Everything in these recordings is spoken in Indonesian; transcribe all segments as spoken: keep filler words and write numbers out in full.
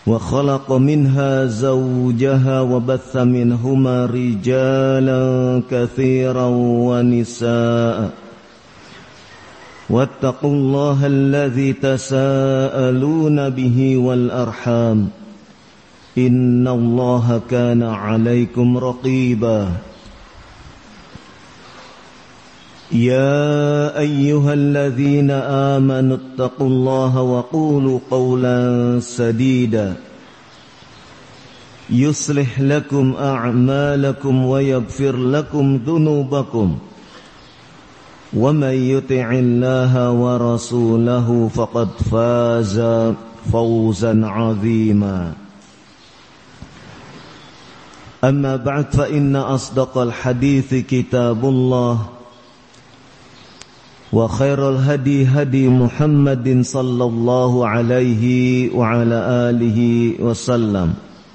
وخلق منها زوجها وبث منهما رجالا كثيرا ونساء واتقوا الله الذي تساءلون به والأرحام إن الله كان عليكم رقيبا يا أيها الذين آمنوا اتقوا الله وقولوا قولا سديدا يصلح لكم أعمالكم ويغفر لكم ذنوبكم ومن يطع الله ورسوله فقد فاز فوزا عظيما أما بعد فإن أصدق الحديث كتاب الله وخير الهدي هدي محمد صلى الله عليه وعلى آله وسلم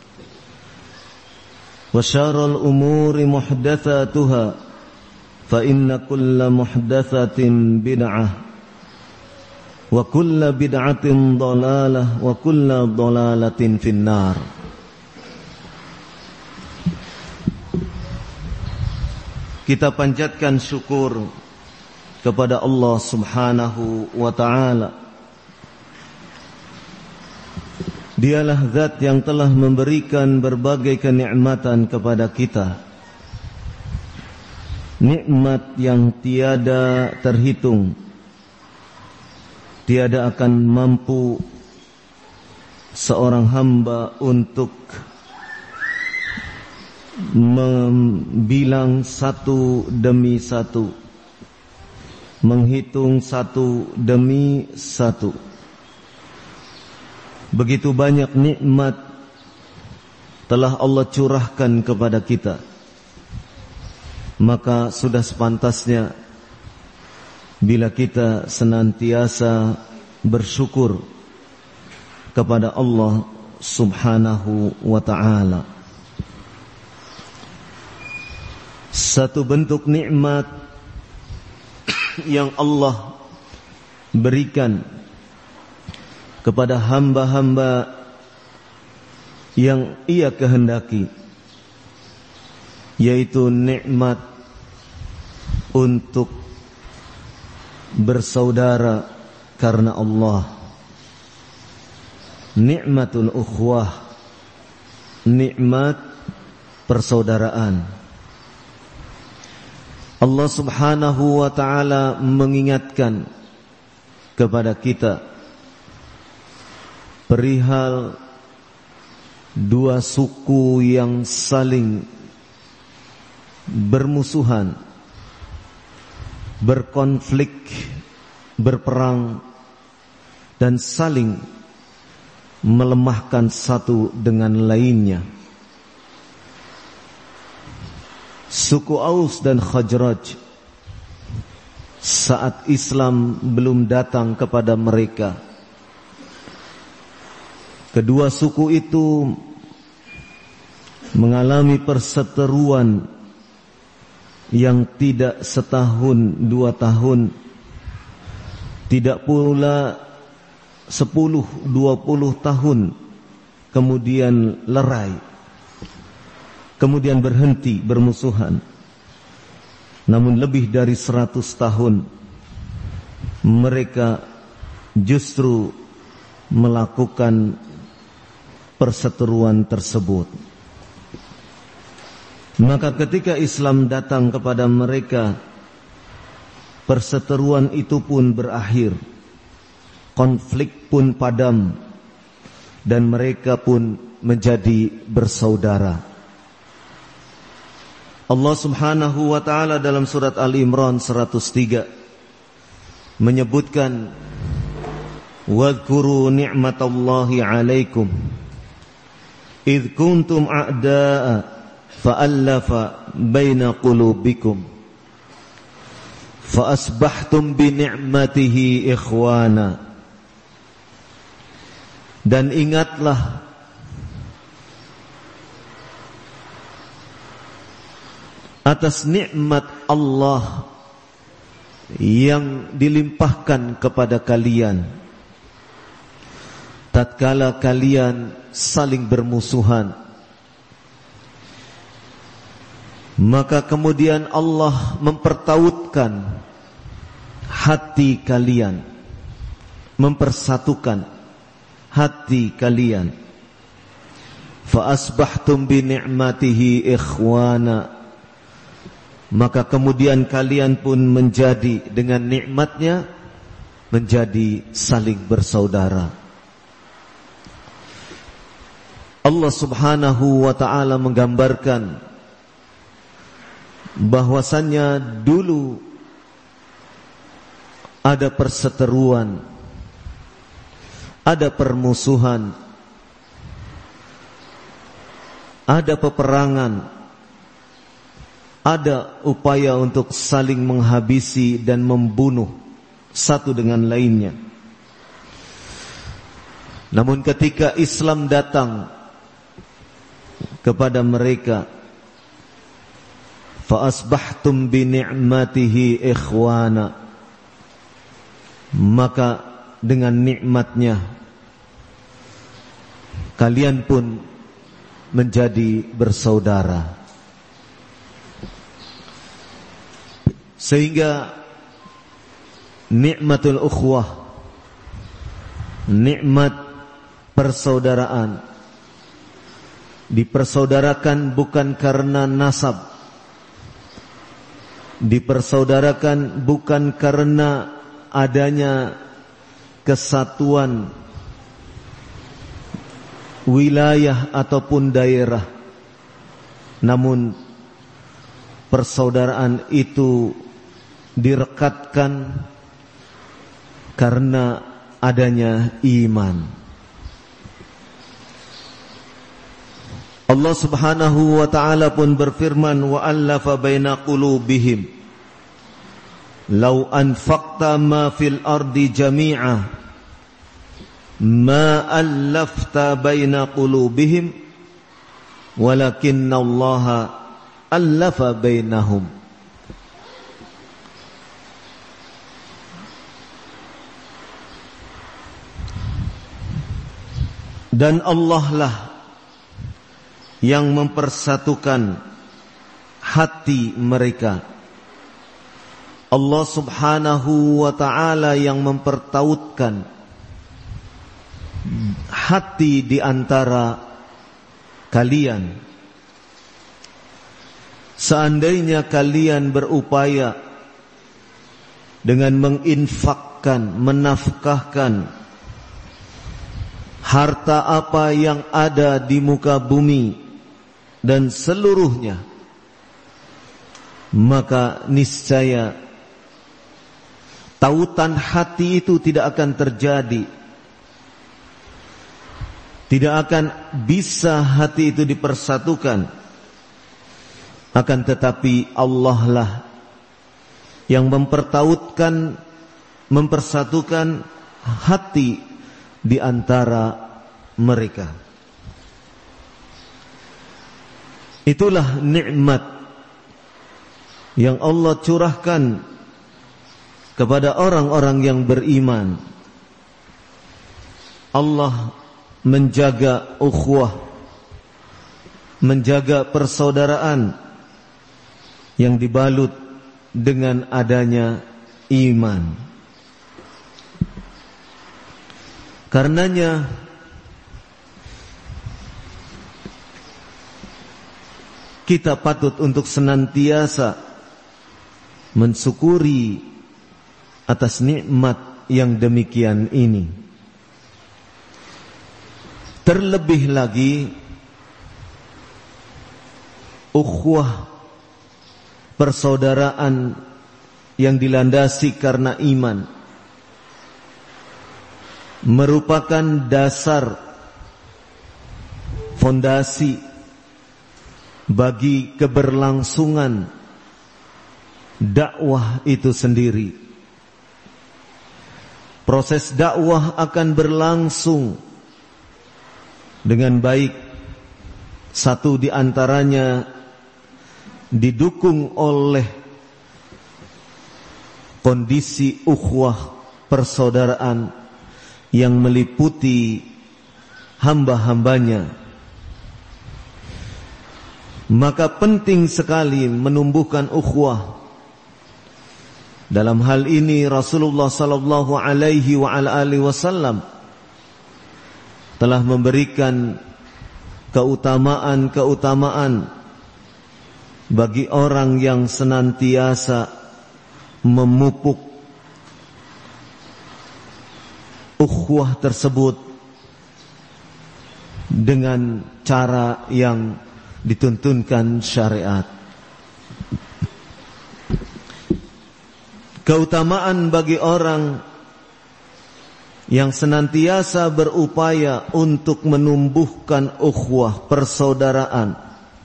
وشر الأمور محدثاتها فإن كل محدثة بدعة وكل بدعة ضلالة وكل ضلالة في النار. Kita panjatkan syukur kepada Allah Subhanahu wa ta'ala. Dialah zat yang telah memberikan berbagai kenikmatan kepada kita, nikmat yang tiada terhitung, tiada akan mampu seorang hamba untuk membilang satu demi satu, menghitung satu demi satu. Begitu banyak nikmat telah Allah curahkan kepada kita, maka sudah sepantasnya bila kita senantiasa bersyukur kepada Allah Subhanahu wa ta'ala. Satu bentuk nikmat yang Allah berikan kepada hamba-hamba yang Ia kehendaki, yaitu nikmat untuk bersaudara karena Allah, nikmatul ukhwah, nikmat persaudaraan. Allah Subhanahu wa ta'ala mengingatkan kepada kita perihal dua suku yang saling bermusuhan, berkonflik, berperang, dan saling melemahkan satu dengan lainnya. Suku Aus dan Khazraj, saat Islam belum datang kepada mereka, kedua suku itu mengalami perseteruan yang tidak setahun dua tahun, tidak pula sepuluh dua puluh tahun, kemudian lerai, kemudian berhenti bermusuhan. Namun lebih dari seratus tahun mereka justru melakukan perseteruan tersebut. Maka ketika Islam datang kepada mereka, perseteruan itu pun berakhir, konflik pun padam, dan mereka pun menjadi bersaudara. Allah Subhanahu wa ta'ala dalam surat Ali Imran seratus tiga menyebutkan, wadhkuru ni'matallahi alaikum idh kuntum a'da'a fa'allafa baina qulubikum fa'asbahtum bi ni'matihi ikhwana. Dan ingatlah atas nikmat Allah yang dilimpahkan kepada kalian, tatkala kalian saling bermusuhan, maka kemudian Allah mempertautkan hati kalian, mempersatukan hati kalian. Fa asbahtum bi ni'matihi ikhwana, maka kemudian kalian pun menjadi dengan nikmatnya menjadi saling bersaudara. Allah Subhanahu wa ta'ala menggambarkan bahwasannya dulu ada perseteruan, ada permusuhan, ada peperangan, ada upaya untuk saling menghabisi dan membunuh satu dengan lainnya. Namun ketika Islam datang kepada mereka, fa asbahtum bi ni'matihi ikhwana, maka dengan nikmatnya kalian pun menjadi bersaudara. Sehingga nikmatul ukhwah, nikmat persaudaraan, dipersaudarakan bukan karena nasab, dipersaudarakan bukan karena adanya kesatuan wilayah ataupun daerah, namun persaudaraan itu direkatkan karena adanya iman. Allah Subhanahu wa ta'ala pun berfirman, wa allafa baina qulubihim law anfaqta ma fil ardi jami'a ma allafta baina qulubihim walakinna Allaha allafa bainahum. Dan Allah lah yang mempersatukan hati mereka. Allah Subhanahu wa ta'ala yang mempertautkan hati di antara kalian. Seandainya kalian berupaya dengan menginfakkan, menafkahkan harta apa yang ada di muka bumi dan seluruhnya, maka niscaya tautan hati itu tidak akan terjadi. Tidak akan bisa hati itu dipersatukan. Akan tetapi Allah lah yang mempertautkan, mempersatukan hati di antara mereka. Itulah nikmat yang Allah curahkan kepada orang-orang yang beriman. Allah menjaga ukhuwah, menjaga persaudaraan yang dibalut dengan adanya iman. Karenanya kita patut untuk senantiasa mensyukuri atas nikmat yang demikian ini. Terlebih lagi ukhuwah, persaudaraan yang dilandasi karena iman, merupakan dasar, fondasi bagi keberlangsungan dakwah itu sendiri. Proses dakwah akan berlangsung dengan baik. Satu di antaranya didukung oleh kondisi ukhuwah persaudaraan yang meliputi hamba-hambanya. Maka penting sekali menumbuhkan ukhuwah. Dalam hal ini Rasulullah sallallahu alaihi wa ala alihi wasallam telah memberikan keutamaan-keutamaan bagi orang yang senantiasa memupuk ukhuwah tersebut dengan cara yang dituntunkan syariat. Keutamaan bagi orang yang senantiasa berupaya untuk menumbuhkan ukhuwah persaudaraan,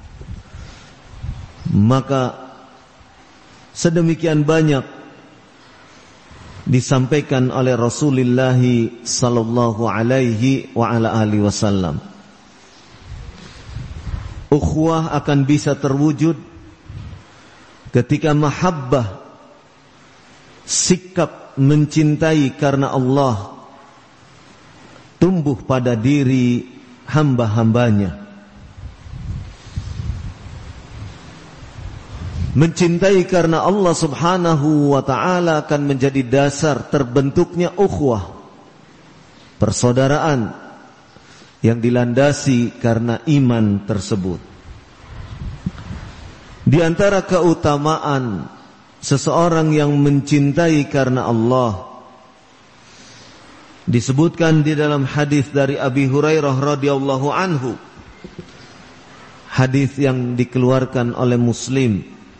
maka sedemikian banyak disampaikan oleh Rasulullah sallallahu alaihi wa ala alihi wasallam. Ukhuwah akan bisa terwujud ketika mahabbah, sikap mencintai karena Allah, tumbuh pada diri hamba-hambanya. Mencintai karena Allah subhanahu wa ta'ala akan menjadi dasar terbentuknya ukhuwah, persaudaraan yang dilandasi karena iman tersebut. Di antara keutamaan seseorang yang mencintai karena Allah disebutkan di dalam hadis dari Abi Hurairah radhiyallahu anhu, hadis yang dikeluarkan oleh Muslim.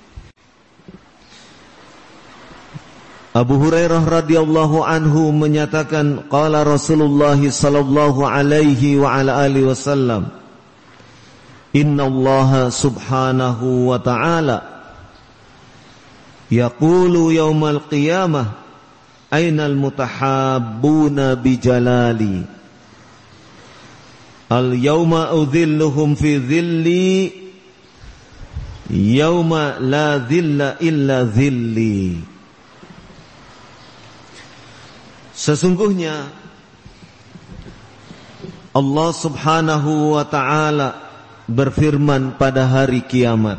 Abu Hurairah radhiyallahu anhu menyatakan, qala Rasulullah sallallahu alaihi wa ala alihi wasallam, inna Allah subhanahu wa ta'ala yaqulu yawmal qiyamah aynal mutahabbuna bijalali al yawma udhilluhum fi dhilli yawma la dhilla illa dhilli. Sesungguhnya Allah subhanahu wa ta'ala berfirman pada hari kiamat,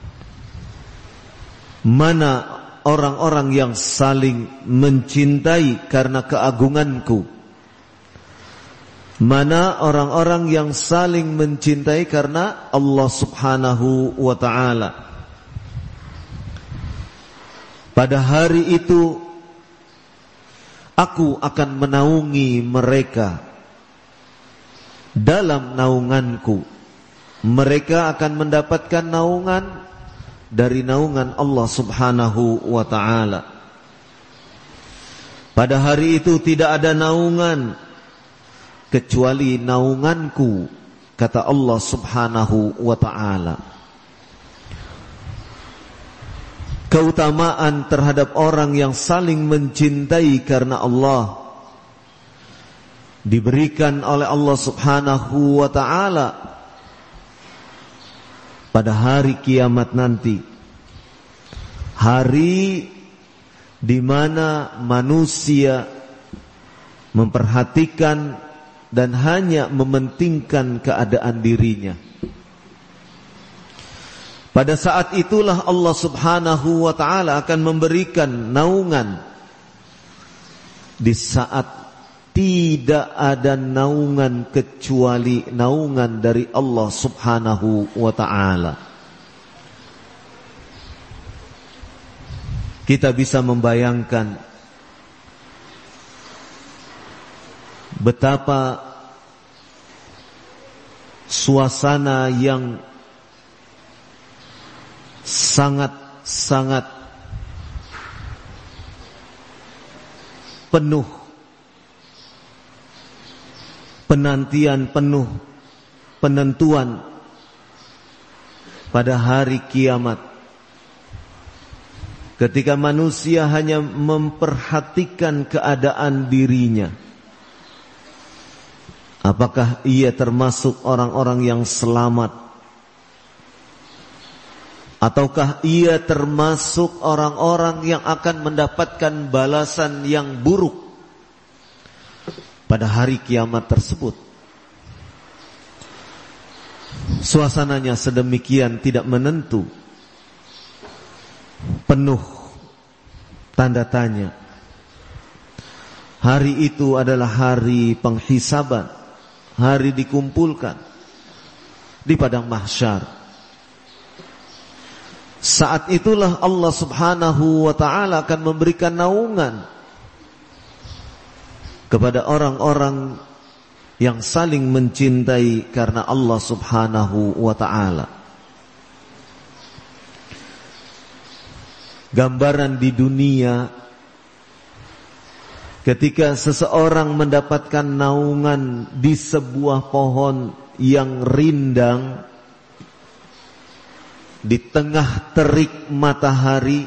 mana orang-orang yang saling mencintai karena keagunganku, mana orang-orang yang saling mencintai karena Allah subhanahu wa ta'ala. Pada hari itu aku akan menaungi mereka dalam naunganku. Mereka akan mendapatkan naungan dari naungan Allah subhanahu wa ta'ala. Pada hari itu tidak ada naungan kecuali naunganku, kata Allah subhanahu wa ta'ala. Keutamaan terhadap orang yang saling mencintai karena Allah diberikan oleh Allah subhanahu wa ta'ala pada hari kiamat nanti, hari di mana manusia memperhatikan dan hanya mementingkan keadaan dirinya. Pada saat itulah Allah subhanahu wa ta'ala akan memberikan naungan di saat tidak ada naungan kecuali naungan dari Allah subhanahu wa ta'ala. Kita bisa membayangkan betapa suasana yang sangat-sangat penuh penantian, penuh penentuan pada hari kiamat, ketika manusia hanya memperhatikan keadaan dirinya. Apakah ia termasuk orang-orang yang selamat, ataukah ia termasuk orang-orang yang akan mendapatkan balasan yang buruk pada hari kiamat tersebut? suasananya sedemikian tidak menentu, penuh tanda tanya. Hari itu adalah hari penghisaban, hari dikumpulkan di padang mahsyar. Saat itulah Allah Subhanahu wa ta'ala akan memberikan naungan kepada orang-orang yang saling mencintai karena Allah Subhanahu wa ta'ala. Gambaran di dunia ketika seseorang mendapatkan naungan di sebuah pohon yang rindang di tengah terik matahari,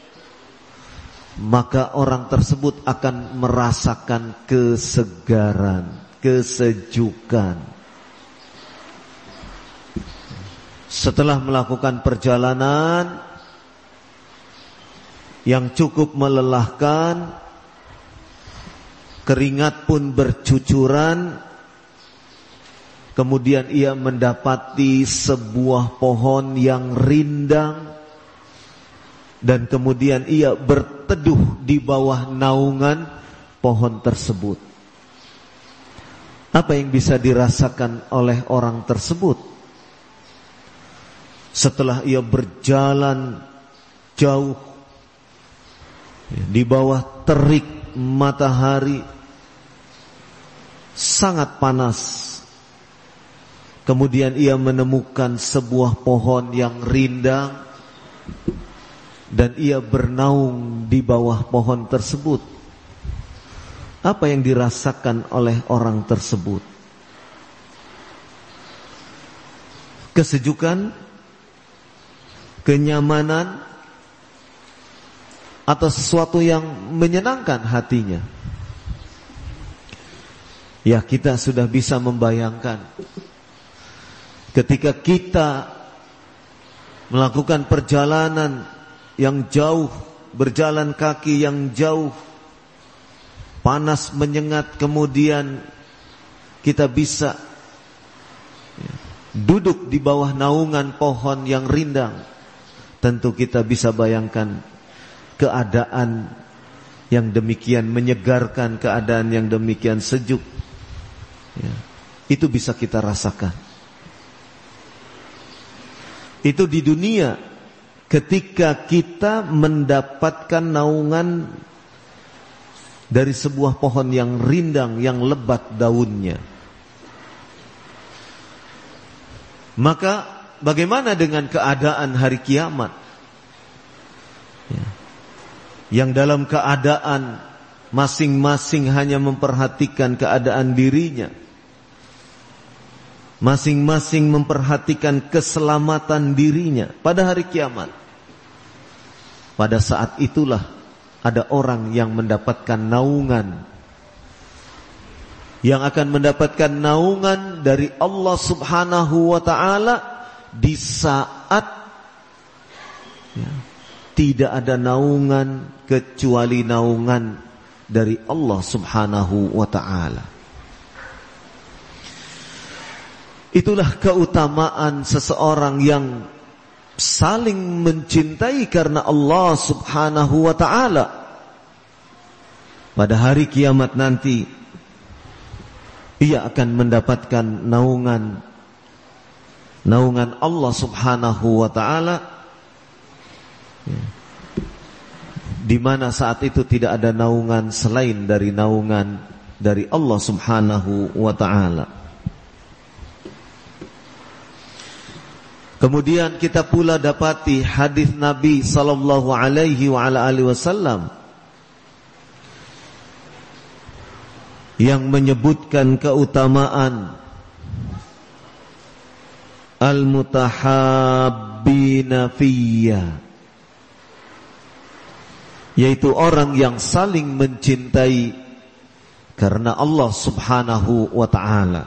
maka orang tersebut akan merasakan kesegaran, kesejukan. Setelah melakukan perjalanan yang cukup melelahkan, keringat pun bercucuran, kemudian ia mendapati sebuah pohon yang rindang, dan kemudian ia berteduh di bawah naungan pohon tersebut. Apa yang bisa dirasakan oleh orang tersebut setelah ia berjalan jauh di bawah terik matahari sangat panas? Kemudian ia menemukan sebuah pohon yang rindang dan ia bernaung di bawah pohon tersebut. Apa yang dirasakan oleh orang tersebut? Kesejukan, kenyamanan, atau sesuatu yang menyenangkan hatinya? Ya, kita sudah bisa membayangkan ketika kita melakukan perjalanan yang jauh, berjalan kaki yang jauh, panas menyengat, kemudian kita bisa duduk di bawah naungan pohon yang rindang. Tentu kita bisa bayangkan keadaan yang demikian menyegarkan, keadaan yang demikian sejuk, ya, itu bisa kita rasakan. Itu di dunia ketika kita mendapatkan naungan dari sebuah pohon yang rindang, yang lebat daunnya. Maka bagaimana dengan keadaan hari kiamat? Ya. Yang dalam keadaan masing-masing hanya memperhatikan keadaan dirinya, masing-masing memperhatikan keselamatan dirinya pada hari kiamat. Pada saat itulah ada orang yang mendapatkan naungan, yang akan mendapatkan naungan dari Allah Subhanahu wa ta'ala di saat ya, tidak ada naungan kecuali naungan dari Allah Subhanahu wa ta'ala. Itulah keutamaan seseorang yang saling mencintai karena Allah Subhanahu wa ta'ala. Pada hari kiamat nanti ia akan mendapatkan naungan naungan Allah Subhanahu wa ta'ala, ya, di mana saat itu tidak ada naungan selain dari naungan dari Allah Subhanahu wa ta'ala. Kemudian kita pula dapati hadis Nabi sallallahu alaihi wa ala alihi wasallam yang menyebutkan keutamaan al-mutahabbina fiyya, yaitu orang yang saling mencintai karena Allah Subhanahu wa ta'ala.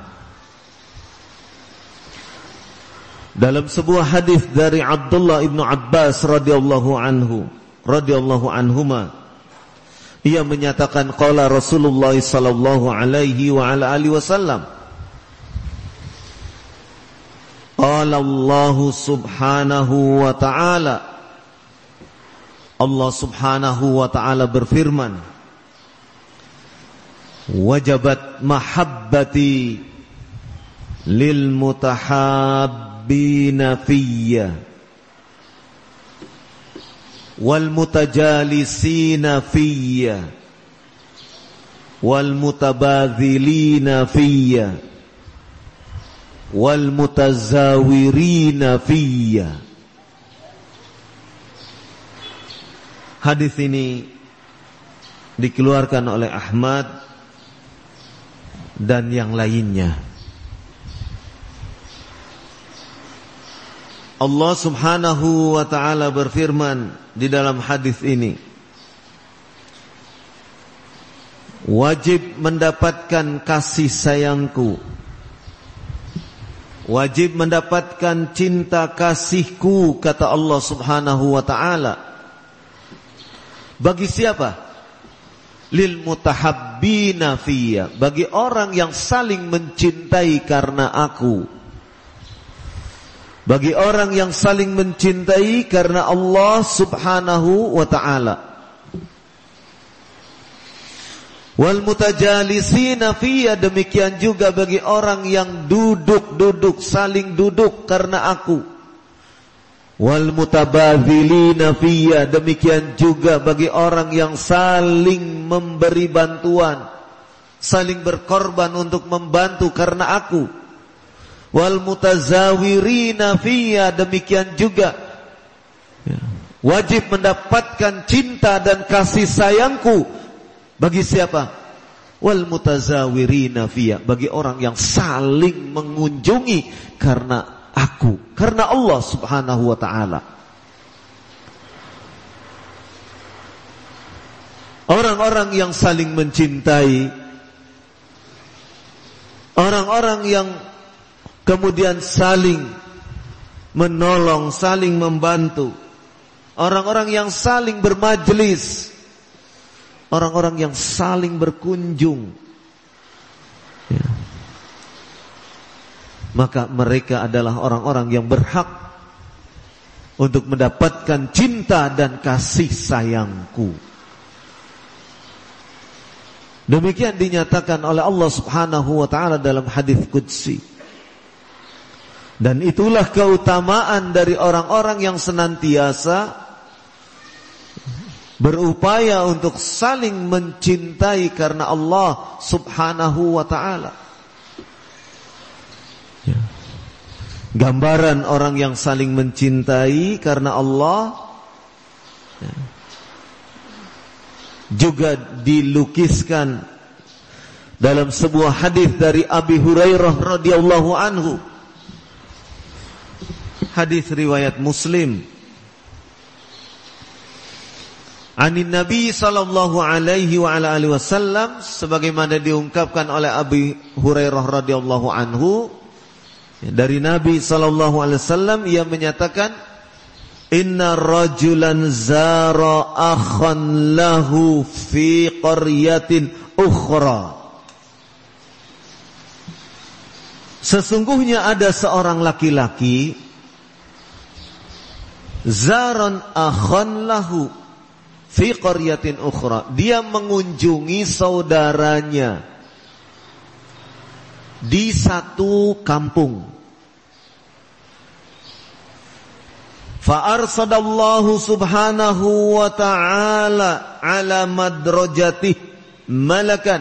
Dalam sebuah hadis dari Abdullah ibnu Abbas radhiyallahu anhu, radhiyallahu anhuma, ia menyatakan qala Rasulullah sallallahu alaihi wa ala alihi wasallam, Qala Allah subhanahu wa ta'ala, Allah subhanahu wa ta'ala berfirman, wajabat mahabbati lil mutahabbina fiyya wal mutajalisina fiyya wal mutabadhilina fiyya wal mutazawirina fiyya. Hadis ini dikeluarkan oleh Ahmad dan yang lainnya. Allah subhanahu wa ta'ala berfirman di dalam hadis ini, wajib mendapatkan kasih sayangku, wajib mendapatkan cinta kasihku, kata Allah subhanahu wa ta'ala. Bagi siapa? Lil mutahabbina fiyya, bagi orang yang saling mencintai karena aku, bagi orang yang saling mencintai karena Allah subhanahu wa ta'ala. Wal mutajalisina fiyya, demikian juga bagi orang yang duduk-duduk, saling duduk karena aku. Wal mutabadzilina fiyya, demikian juga bagi orang yang saling memberi bantuan, saling berkorban untuk membantu karena aku. Wal mutazawirina fiyya, demikian juga wajib mendapatkan cinta dan kasih sayangku. Bagi siapa? Wal mutazawirina fiyya, bagi orang yang saling mengunjungi karena aku, karena Allah subhanahu wa ta'ala. Orang-orang yang saling mencintai, orang-orang yang kemudian saling menolong, saling membantu, orang-orang yang saling bermajlis, orang-orang yang saling berkunjung, ya, maka mereka adalah orang-orang yang berhak untuk mendapatkan cinta dan kasih sayangku. Demikian dinyatakan oleh Allah subhanahu wa ta'ala dalam hadis qudsi. Dan itulah keutamaan dari orang-orang yang senantiasa berupaya untuk saling mencintai karena Allah subhanahu wa ta'ala. Ya. Gambaran orang yang saling mencintai karena Allah, ya, juga dilukiskan dalam sebuah hadis dari Abi Hurairah radhiyallahu anhu. Hadis riwayat Muslim. Anin Nabi sallallahu alaihi wa ala alihi wasallam, sebagaimana diungkapkan oleh Abi Hurairah radhiyallahu anhu dari Nabi sallallahu alaihi wasallam, ia menyatakan, inna rajulan zara akhan lahu fi qaryatin ukhra. Sesungguhnya ada seorang laki-laki, zaran akhan lahu fi qaryatin ukhra, dia mengunjungi saudaranya di satu kampung. Fa arsadallahu subhanahu wa ta'ala ala madrajatih malakan,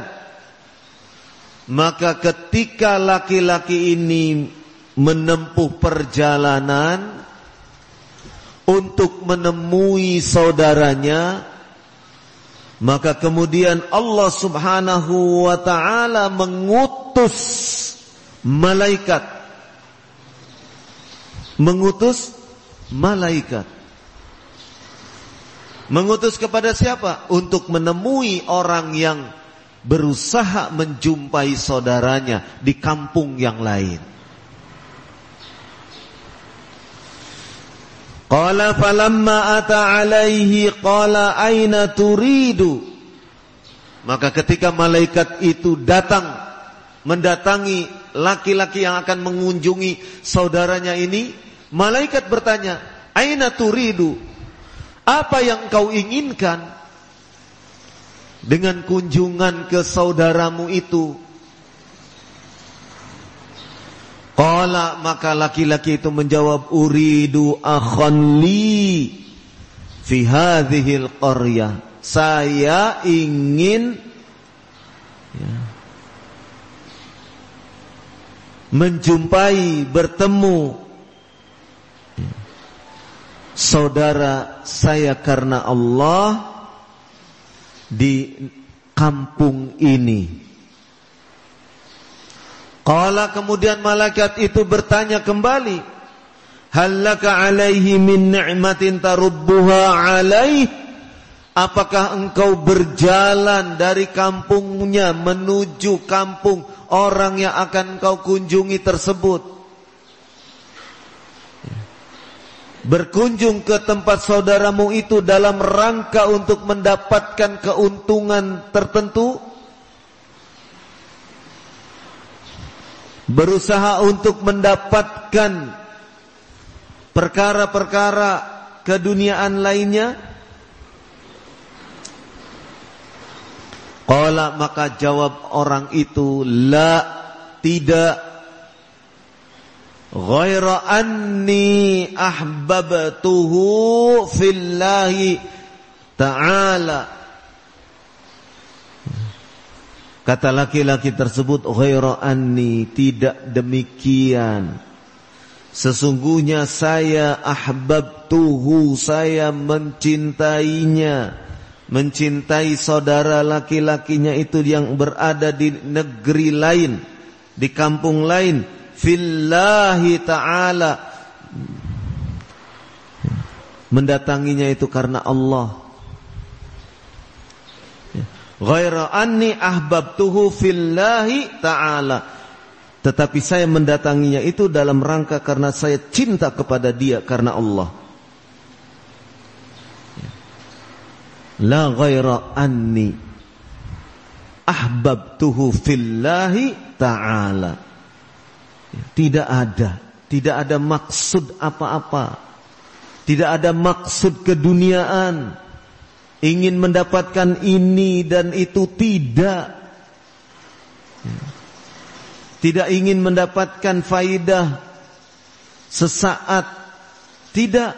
maka ketika laki-laki ini menempuh perjalanan untuk menemui saudaranya, maka kemudian Allah subhanahu wa ta'ala mengutus malaikat. Mengutus malaikat. Mengutus kepada siapa? Untuk menemui orang yang berusaha menjumpai saudaranya di kampung yang lain. Qala falamma ata alaihi qala aina turidu, maka ketika malaikat itu datang mendatangi laki-laki yang akan mengunjungi saudaranya ini, malaikat bertanya, "Aina turidu?" Apa yang kau inginkan dengan kunjungan ke saudaramu itu? Qala, maka laki-laki itu menjawab, "Uridu akhan li fi hadhil qaryah." Saya ingin ya, menjumpai, bertemu ya, saudara saya karena Allah di kampung ini. Qala, kemudian malaikat itu bertanya kembali, "Hal laka alaihi min ni'matin tarubbuha alaih?" Apakah engkau berjalan dari kampungnya menuju kampung orang yang akan engkau kunjungi tersebut? Berkunjung ke tempat saudaramu itu dalam rangka untuk mendapatkan keuntungan tertentu? Berusaha untuk mendapatkan perkara-perkara keduniaan lainnya? Qala, maka jawab orang itu, "La, tidak. Ghaira anni ahbabtuhu fillahi ta'ala." Kata laki-laki tersebut, "Ghaira anni," tidak demikian. Sesungguhnya saya ahbabtuhu, saya mencintainya. Mencintai saudara laki-lakinya itu yang berada di negeri lain, di kampung lain, fillahi ta'ala, mendatanginya itu karena Allah. Ghaira anni ahbabtuhu fillahi ta'ala, tetapi saya mendatanginya itu dalam rangka karena saya cinta kepada dia karena Allah. La ghaira anni ahbabtuhu fillahi ta'ala. Tidak ada, tidak ada maksud apa-apa, tidak ada maksud keduniaan, ingin mendapatkan ini dan itu, tidak. Tidak ingin mendapatkan faidah sesaat, tidak.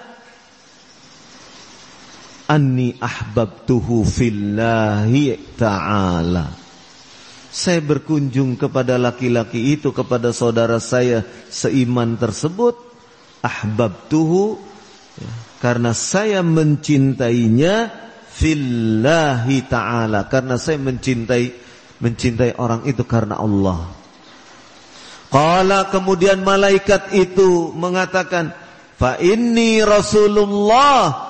Anni ahbabtuhu fillahi ta'ala. Saya berkunjung kepada laki-laki itu, kepada saudara saya seiman tersebut, ahbabtuhu, karena saya mencintainya, fillahi ta'ala, karena saya mencintai mencintai orang itu karena Allah. Qala, kemudian malaikat itu mengatakan, fa inni Rasulullah,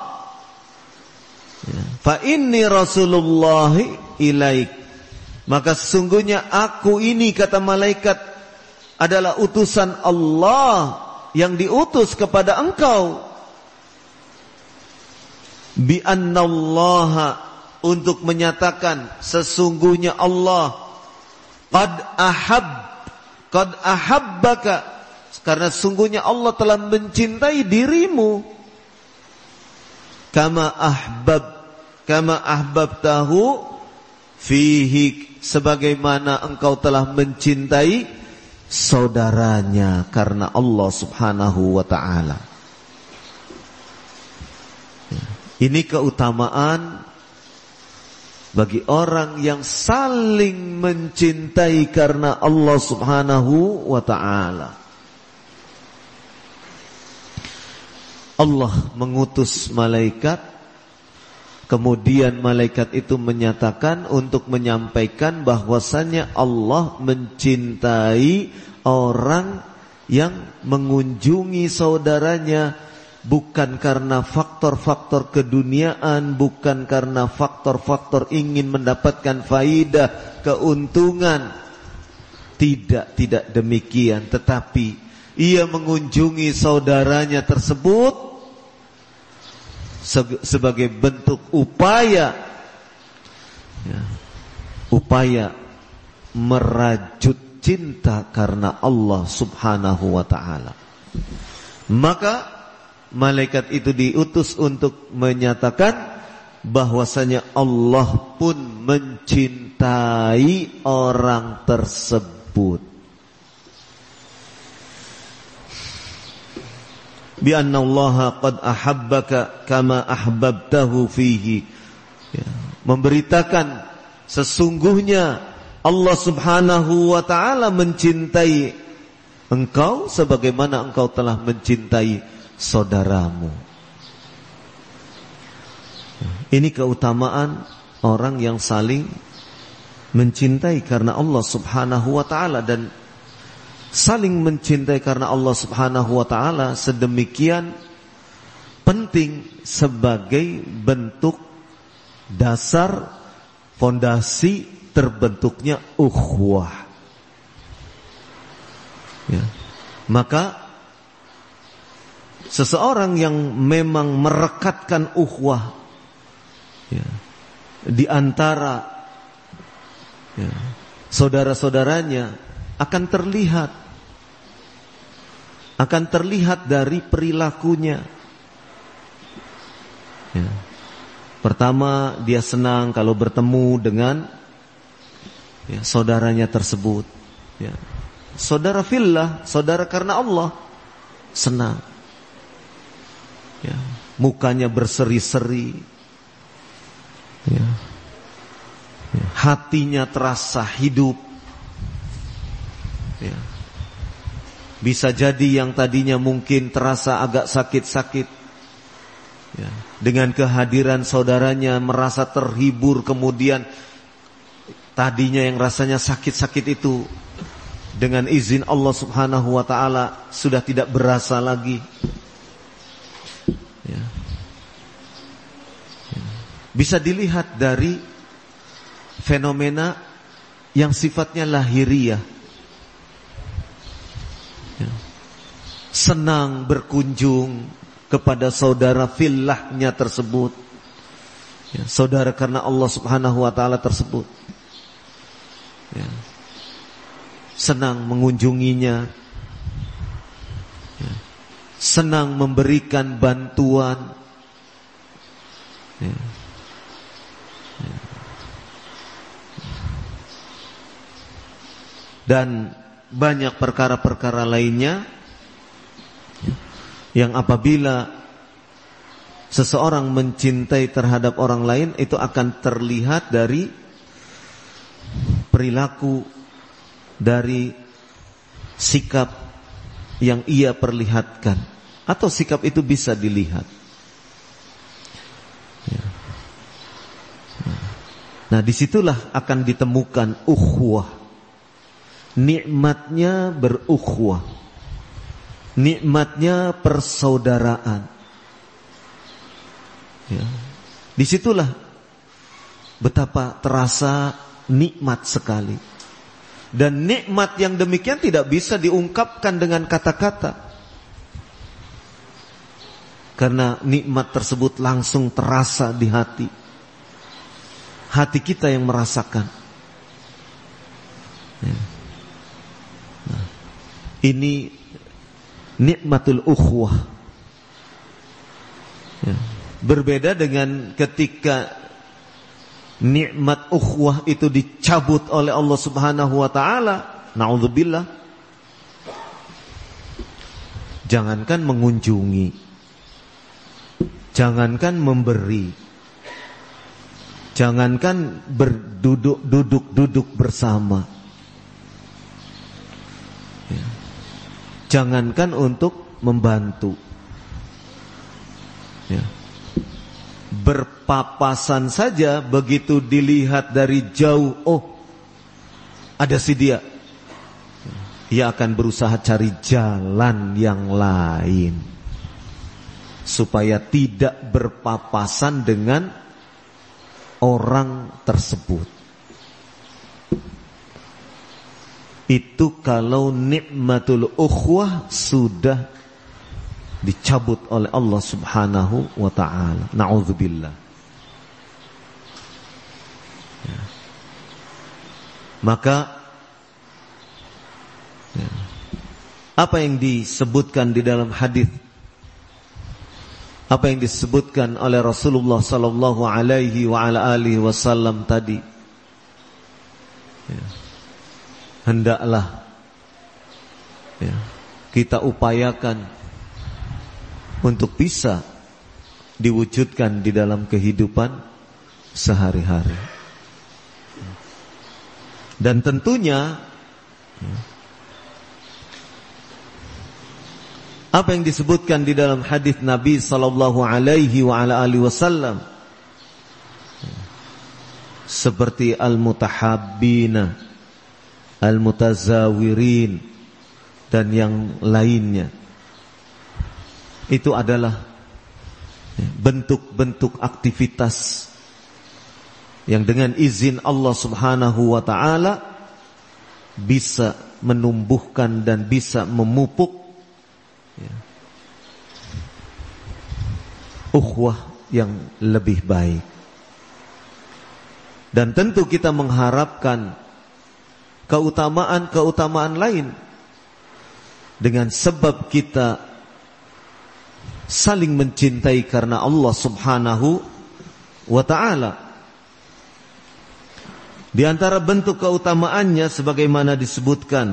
fa inni Rasulullahi ilaik, maka sesungguhnya aku ini, kata malaikat, adalah utusan Allah yang diutus kepada engkau. Bi annallaha, untuk menyatakan sesungguhnya Allah, qad ahab, qad ahabbaka, karena sesungguhnya Allah telah mencintai dirimu, kama ahbab kama ahbabtahu fihi, sebagaimana engkau telah mencintai saudaranya karena Allah Subhanahu wa ta'ala. Ini keutamaan bagi orang yang saling mencintai karena Allah Subhanahu wa ta'ala. Allah mengutus malaikat, kemudian malaikat itu menyatakan untuk menyampaikan bahwasannya Allah mencintai orang yang mengunjungi saudaranya bukan karena faktor-faktor keduniaan, bukan karena faktor-faktor ingin mendapatkan faidah, keuntungan. Tidak, tidak demikian, tetapi ia mengunjungi saudaranya tersebut sebagai bentuk upaya, ya, upaya merajut cinta karena Allah subhanahu wa ta'ala. Maka malaikat itu diutus untuk menyatakan bahwasanya Allah pun mencintai orang tersebut. Bi anna Allah qad ahabbaka kama ahbabtahu fihi. Ya, memberitakan sesungguhnya Allah subhanahu wa ta'ala mencintai engkau sebagaimana engkau telah mencintai saudaramu. Ini keutamaan orang yang saling mencintai karena Allah subhanahu wa ta'ala. Dan saling mencintai karena Allah subhanahu wa ta'ala sedemikian penting sebagai bentuk dasar fondasi terbentuknya ukhuwah. Ya. Maka seseorang yang memang merekatkan ukhuwah, ya, di antara, ya, saudara-saudaranya akan terlihat, akan terlihat dari perilakunya. Ya. Pertama, dia senang kalau bertemu dengan, ya, saudaranya tersebut. Ya. Saudara fillah, saudara karena Allah, senang. Ya. Mukanya berseri-seri. Ya. Ya. Hatinya terasa hidup. Ya. Bisa jadi yang tadinya mungkin terasa agak sakit-sakit, ya, dengan kehadiran saudaranya merasa terhibur. Kemudian tadinya yang rasanya sakit-sakit itu dengan izin Allah subhanahu wa ta'ala sudah tidak berasa lagi. Ya. Ya. Bisa dilihat dari fenomena yang sifatnya lahiriah. Ya. Senang berkunjung kepada saudara fillahnya tersebut, ya, saudara karena Allah subhanahu wa ta'ala tersebut, ya. Senang mengunjunginya, ya. Senang memberikan bantuan, ya. Ya. Dan banyak perkara-perkara lainnya, ya, yang apabila seseorang mencintai terhadap orang lain itu akan terlihat dari perilaku, dari sikap yang ia perlihatkan, atau sikap itu bisa dilihat. Ya. Nah, disitulah akan ditemukan ukhuwah, nikmatnya berukhuwah, nikmatnya persaudaraan. Ya. Disitulah betapa terasa nikmat sekali. Dan nikmat yang demikian tidak bisa diungkapkan dengan kata-kata, karena nikmat tersebut langsung terasa di hati. Hati kita yang merasakan. Ya. Nah, ini nikmatul ukhuwah. Ya. Berbeda dengan ketika nikmat ukhuwah itu dicabut oleh Allah subhanahu wa ta'ala. Na'udzubillah. Jangankan mengunjungi, jangankan memberi, jangankan berduduk-duduk-duduk bersama, ya, jangankan untuk membantu, ya, berpapasan saja begitu dilihat dari jauh, oh ada si dia, ia akan berusaha cari jalan yang lain supaya tidak berpapasan dengan orang tersebut. Itu kalau nikmatul ukhuwah sudah dicabut oleh Allah subhanahu wa ta'ala. Na'udzubillah. Ya. Maka apa yang disebutkan di dalam hadis, apa yang disebutkan oleh Rasulullah sallallahu alaihi wa ala alihi wasallam tadi. Ya. Hendaklah ya, kita upayakan untuk bisa diwujudkan di dalam kehidupan sehari-hari. Dan tentunya apa yang disebutkan di dalam hadis Nabi sallallahu alaihi wa ala alihi wasallam seperti al-mutahabbina, al-mutazawirin dan yang lainnya, itu adalah bentuk-bentuk aktivitas yang dengan izin Allah Subhanahu wa ta'ala bisa menumbuhkan dan bisa memupuk ya, ukhuwah yang lebih baik. Dan tentu kita mengharapkan keutamaan-keutamaan lain dengan sebab kita saling mencintai karena Allah Subhanahu wa ta'ala. Di antara bentuk keutamaannya sebagaimana disebutkan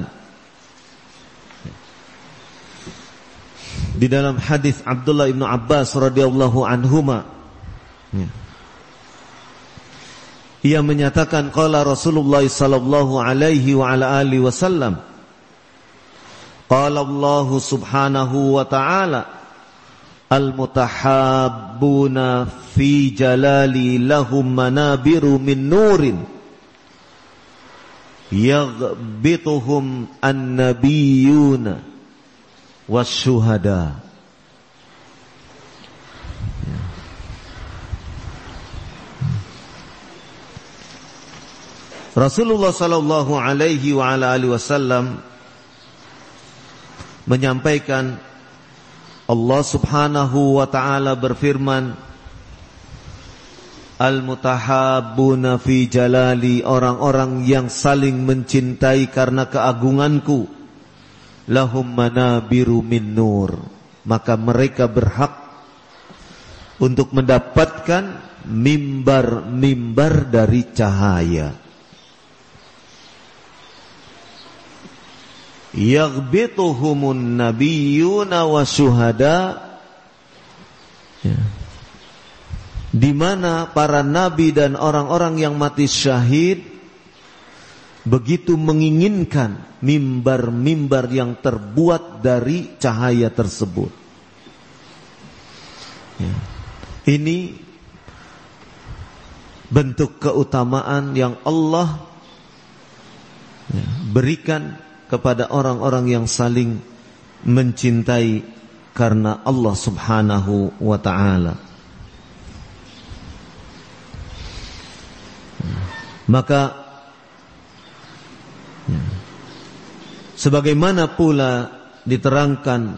di dalam hadis Abdullah bin Abbas radhiyallahu anhuma, ia menyatakan qala Rasulullah sallallahu alaihi wa ala alihi wasallam, qala Allah subhanahu wa ta'ala, al-mutahabbuna fi jalali lahum manabiru min nurin yaghbituhum an-nabiyyuna wasyuhada. Rasulullah sallallahu alaihi wa ala alihi wasallam menyampaikan Allah Subhanahu wa ta'ala berfirman, al-mutahabbuna fi jalali, orang-orang yang saling mencintai karena keagunganku, lahum manabiru min nur, maka mereka berhak untuk mendapatkan mimbar-mimbar dari cahaya. Yaghbituhumun nabiyyuna wasyuhada, ya, di mana para nabi dan orang-orang yang mati syahid begitu menginginkan mimbar-mimbar yang terbuat dari cahaya tersebut. Ya. Ini bentuk keutamaan yang Allah ya, berikan kepada orang-orang yang saling mencintai karena Allah Subhanahu wa ta'ala. Maka ya, sebagaimana pula diterangkan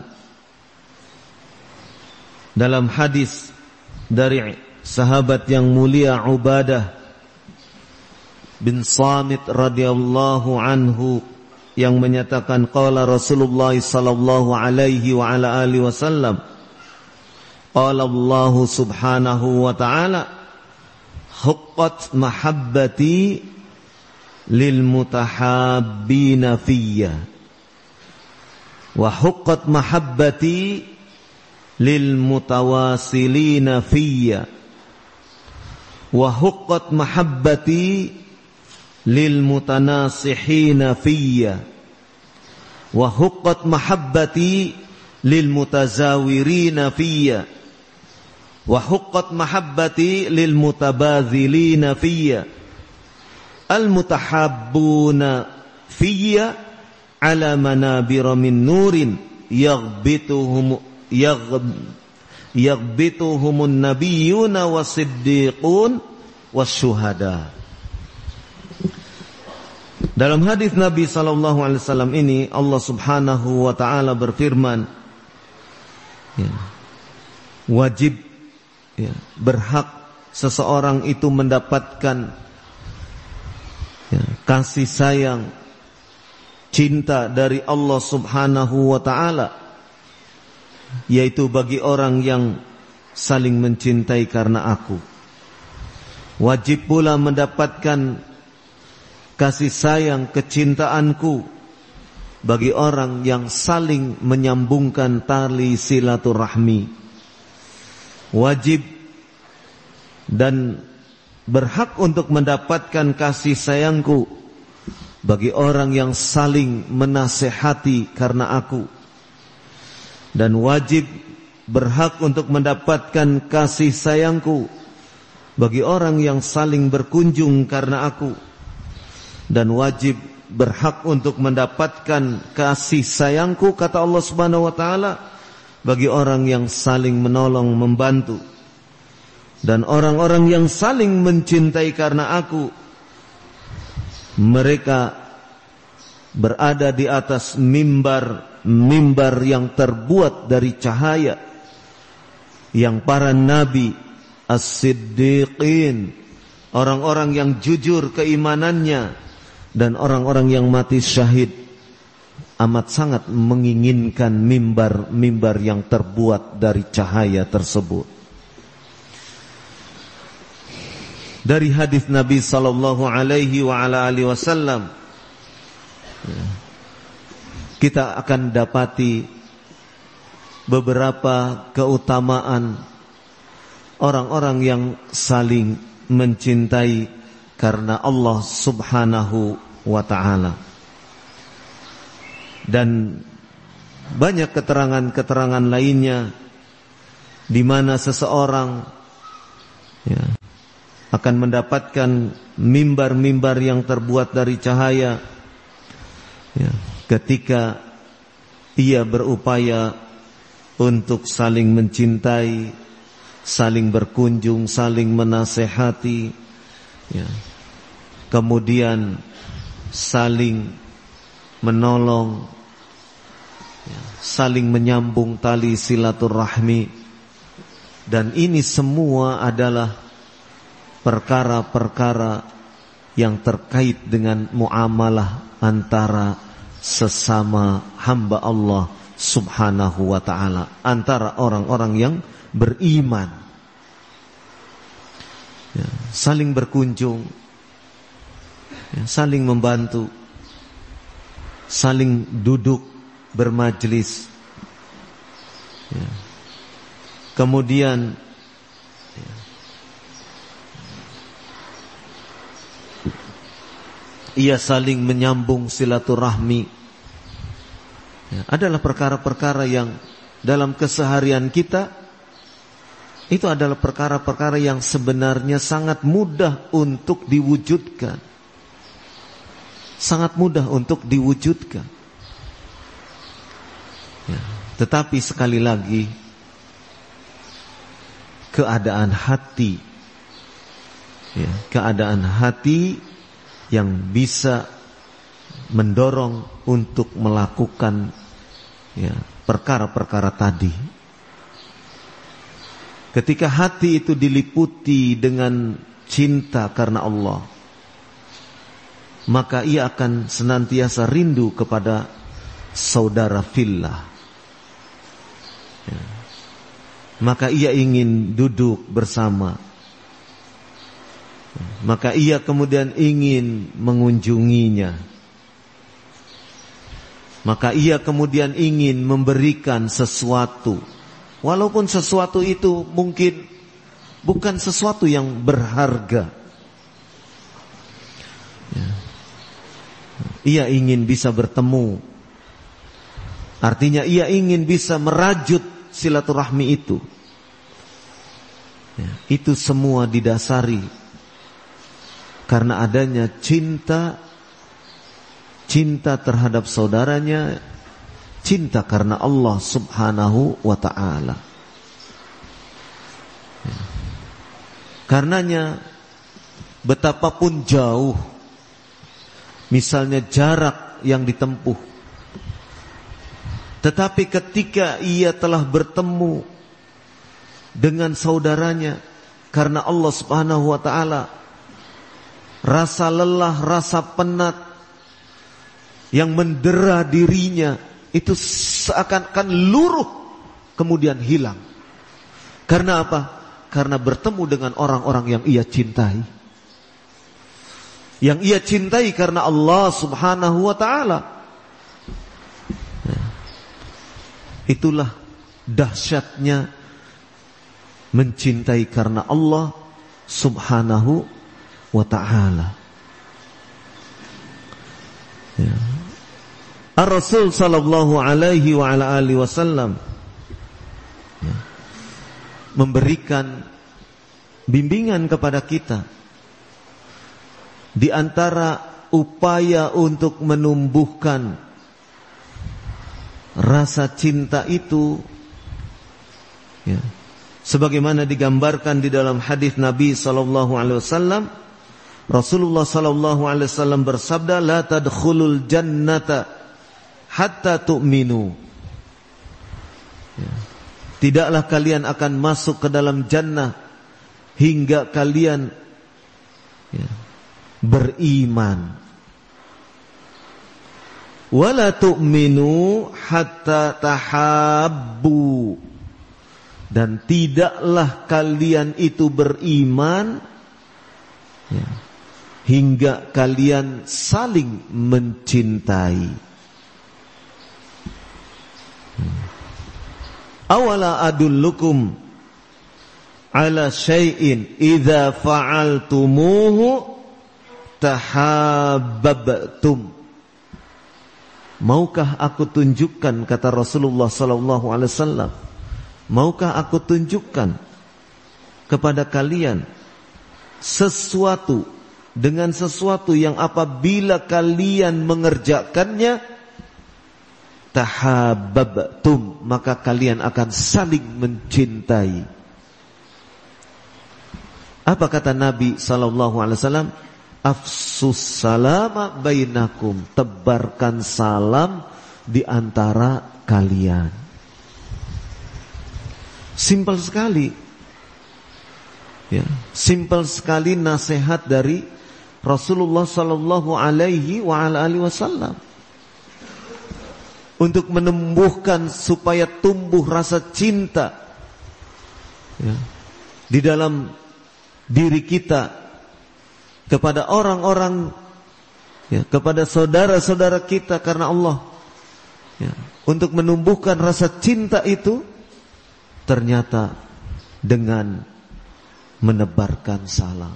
dalam hadis dari sahabat yang mulia Ubadah bin Samit radhiyallahu anhu yang menyatakan qala Rasulullah sallallahu alaihi wa ala alihi wasallam, qala Allah subhanahu wa ta'ala, huqqat mahabbati lil mutahabbina fiyya wa huqqat mahabbati lil mutawasilina fiyya wa huqqat mahabbati lil mutanasihina fiyya wa huqqat mahabbati lil mutazawirina fiyya wa huqqat mahabbati lil mutabadzilina fiyya. Al mutahabbuna fiyya ala manabira min nurin yaghbituhum yaghbituhumun nabiyyuna wasiddiqun wasyuhada. Dalam hadis Nabi sallallahu alaihi wasallam ini Allah Subhanahu wa ta'ala berfirman, ya, wajib ya, berhak seseorang itu mendapatkan ya, kasih sayang cinta dari Allah Subhanahu wa ta'ala, yaitu bagi orang yang saling mencintai karena aku. Wajib pula mendapatkan kasih sayang kecintaanku bagi orang yang saling menyambungkan tali silaturahmi. Wajib dan berhak untuk mendapatkan kasih sayangku bagi orang yang saling menasehati karena aku. Dan wajib berhak untuk mendapatkan kasih sayangku bagi orang yang saling berkunjung karena aku. Dan wajib berhak untuk mendapatkan kasih sayangku, kata Allah Subhanahu wa ta'ala, bagi orang yang saling menolong, membantu. Dan orang-orang yang saling mencintai karena aku, mereka berada di atas mimbar, mimbar yang terbuat dari cahaya, yang para nabi, as-siddiqin, orang-orang yang jujur keimanannya, dan orang-orang yang mati syahid amat sangat menginginkan mimbar-mimbar yang terbuat dari cahaya tersebut. Dari hadis Nabi sallallahu alaihi wa ala alihi wasallam, kita akan dapati beberapa keutamaan orang-orang yang saling mencintai karena Allah Subhanahu wa ta'ala. Dan banyak keterangan-keterangan lainnya di mana seseorang ya, akan mendapatkan mimbar-mimbar yang terbuat dari cahaya ya, ketika ia berupaya untuk saling mencintai, saling berkunjung, saling menasehati ya, kemudian saling menolong ya, saling menyambung tali silaturahmi. Dan ini semua adalah perkara-perkara yang terkait dengan muamalah antara sesama hamba Allah Subhanahu wa ta'ala, antara orang-orang yang beriman ya, saling berkunjung ya, saling membantu, saling duduk bermajlis ya. Kemudian ya, ia saling menyambung silaturahmi ya, adalah perkara-perkara yang dalam keseharian kita itu adalah perkara-perkara yang sebenarnya sangat mudah untuk diwujudkan. Sangat mudah untuk diwujudkan ya, tetapi sekali lagi keadaan hati ya, keadaan hati yang bisa mendorong untuk melakukan ya, perkara-perkara tadi. Ketika hati itu diliputi dengan cinta karena Allah, maka ia akan senantiasa rindu kepada saudara fillah ya. Maka ia ingin duduk bersama, maka ia kemudian ingin mengunjunginya, maka ia kemudian ingin memberikan sesuatu, walaupun sesuatu itu mungkin bukan sesuatu yang berharga ya. Ia ingin bisa bertemu, artinya ia ingin bisa merajut silaturahmi itu ya. Itu semua didasari karena adanya cinta, cinta terhadap saudaranya, cinta karena Allah Subhanahu wa ta'ala ya. Karenanya betapapun jauh misalnya jarak yang ditempuh, tetapi ketika ia telah bertemu dengan saudaranya karena Allah Subhanahu wa ta'ala, rasa lelah, rasa penat yang mendera dirinya itu seakan-akan luruh kemudian hilang. Karena apa? Karena bertemu dengan orang-orang yang ia cintai. Yang ia cintai karena Allah Subhanahu wa ta'ala. Itulah dahsyatnya mencintai karena Allah Subhanahu wa ta'ala. Ya. Ar-Rasul sallallahu alaihi wa ala alihi wasallam ya, memberikan bimbingan kepada kita. Di antara upaya untuk menumbuhkan rasa cinta itu ya, sebagaimana digambarkan di dalam hadis Nabi sallallahu alaihi wasallam, Rasulullah sallallahu alaihi wasallam bersabda, la tadkhulul jannata hatta tu'minu. Ya. Tidaklah kalian akan masuk ke dalam jannah hingga kalian ya, beriman. Wala tu'minu hatta tahabbu. Dan tidaklah kalian itu beriman ya, hingga kalian saling mencintai. Awala adullukum ala syai'in idza fa'altumuhu tahabbabtum. Maukah aku tunjukkan, kata Rasulullah sallallahu alaihi wasallam, maukah aku tunjukkan kepada kalian sesuatu, dengan sesuatu yang apabila kalian mengerjakannya tahabbabtum, maka kalian akan saling mencintai. Apa kata Nabi sallallahu alaihi wasallam? Afsus salama bainakum, tebarkan salam di antara kalian. Simpel sekali. Ya, simpel sekali nasihat dari Rasulullah sallallahu alaihi wa ala alihi wasallam. Untuk menumbuhkan supaya tumbuh rasa cinta ya, di dalam diri kita kepada orang-orang ya, kepada saudara-saudara kita karena Allah ya. Untuk menumbuhkan rasa cinta itu ternyata dengan menebarkan salam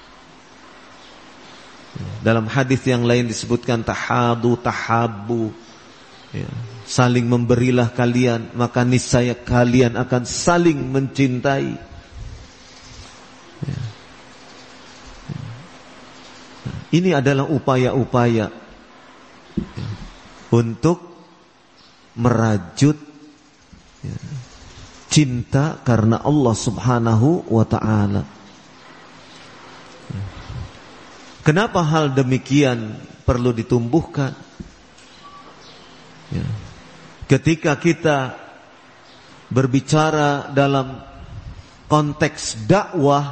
ya. Dalam hadis yang lain disebutkan tahadu tahabu ya, saling memberilah kalian, maka niscaya kalian akan saling mencintai ya. Ya. Ini adalah upaya-upaya ya, untuk merajut ya, cinta karena Allah Subhanahu wa ta'ala ya. Kenapa hal demikian perlu ditumbuhkan? Ya. Ketika kita berbicara dalam konteks dakwah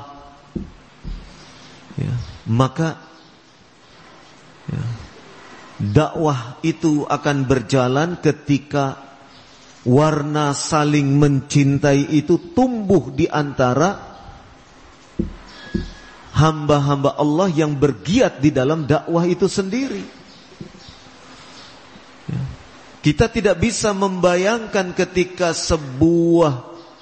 ya, maka ya, dakwah itu akan berjalan ketika warna saling mencintai itu tumbuh di antara hamba-hamba Allah yang bergiat di dalam dakwah itu sendiri ya. Kita tidak bisa membayangkan ketika sebuah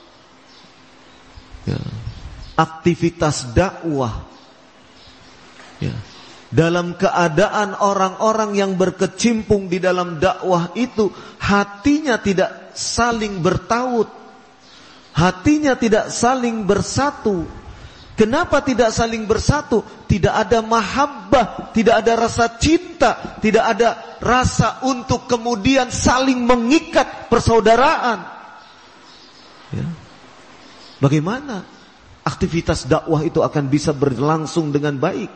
ya, aktivitas dakwah ya, dalam keadaan orang-orang yang berkecimpung di dalam dakwah itu hatinya tidak saling bertaut, hatinya tidak saling bersatu. Kenapa tidak saling bersatu? Tidak ada mahabbah, tidak ada rasa cinta, tidak ada rasa untuk kemudian saling mengikat persaudaraan ya. Bagaimana aktivitas dakwah itu akan bisa berlangsung dengan baik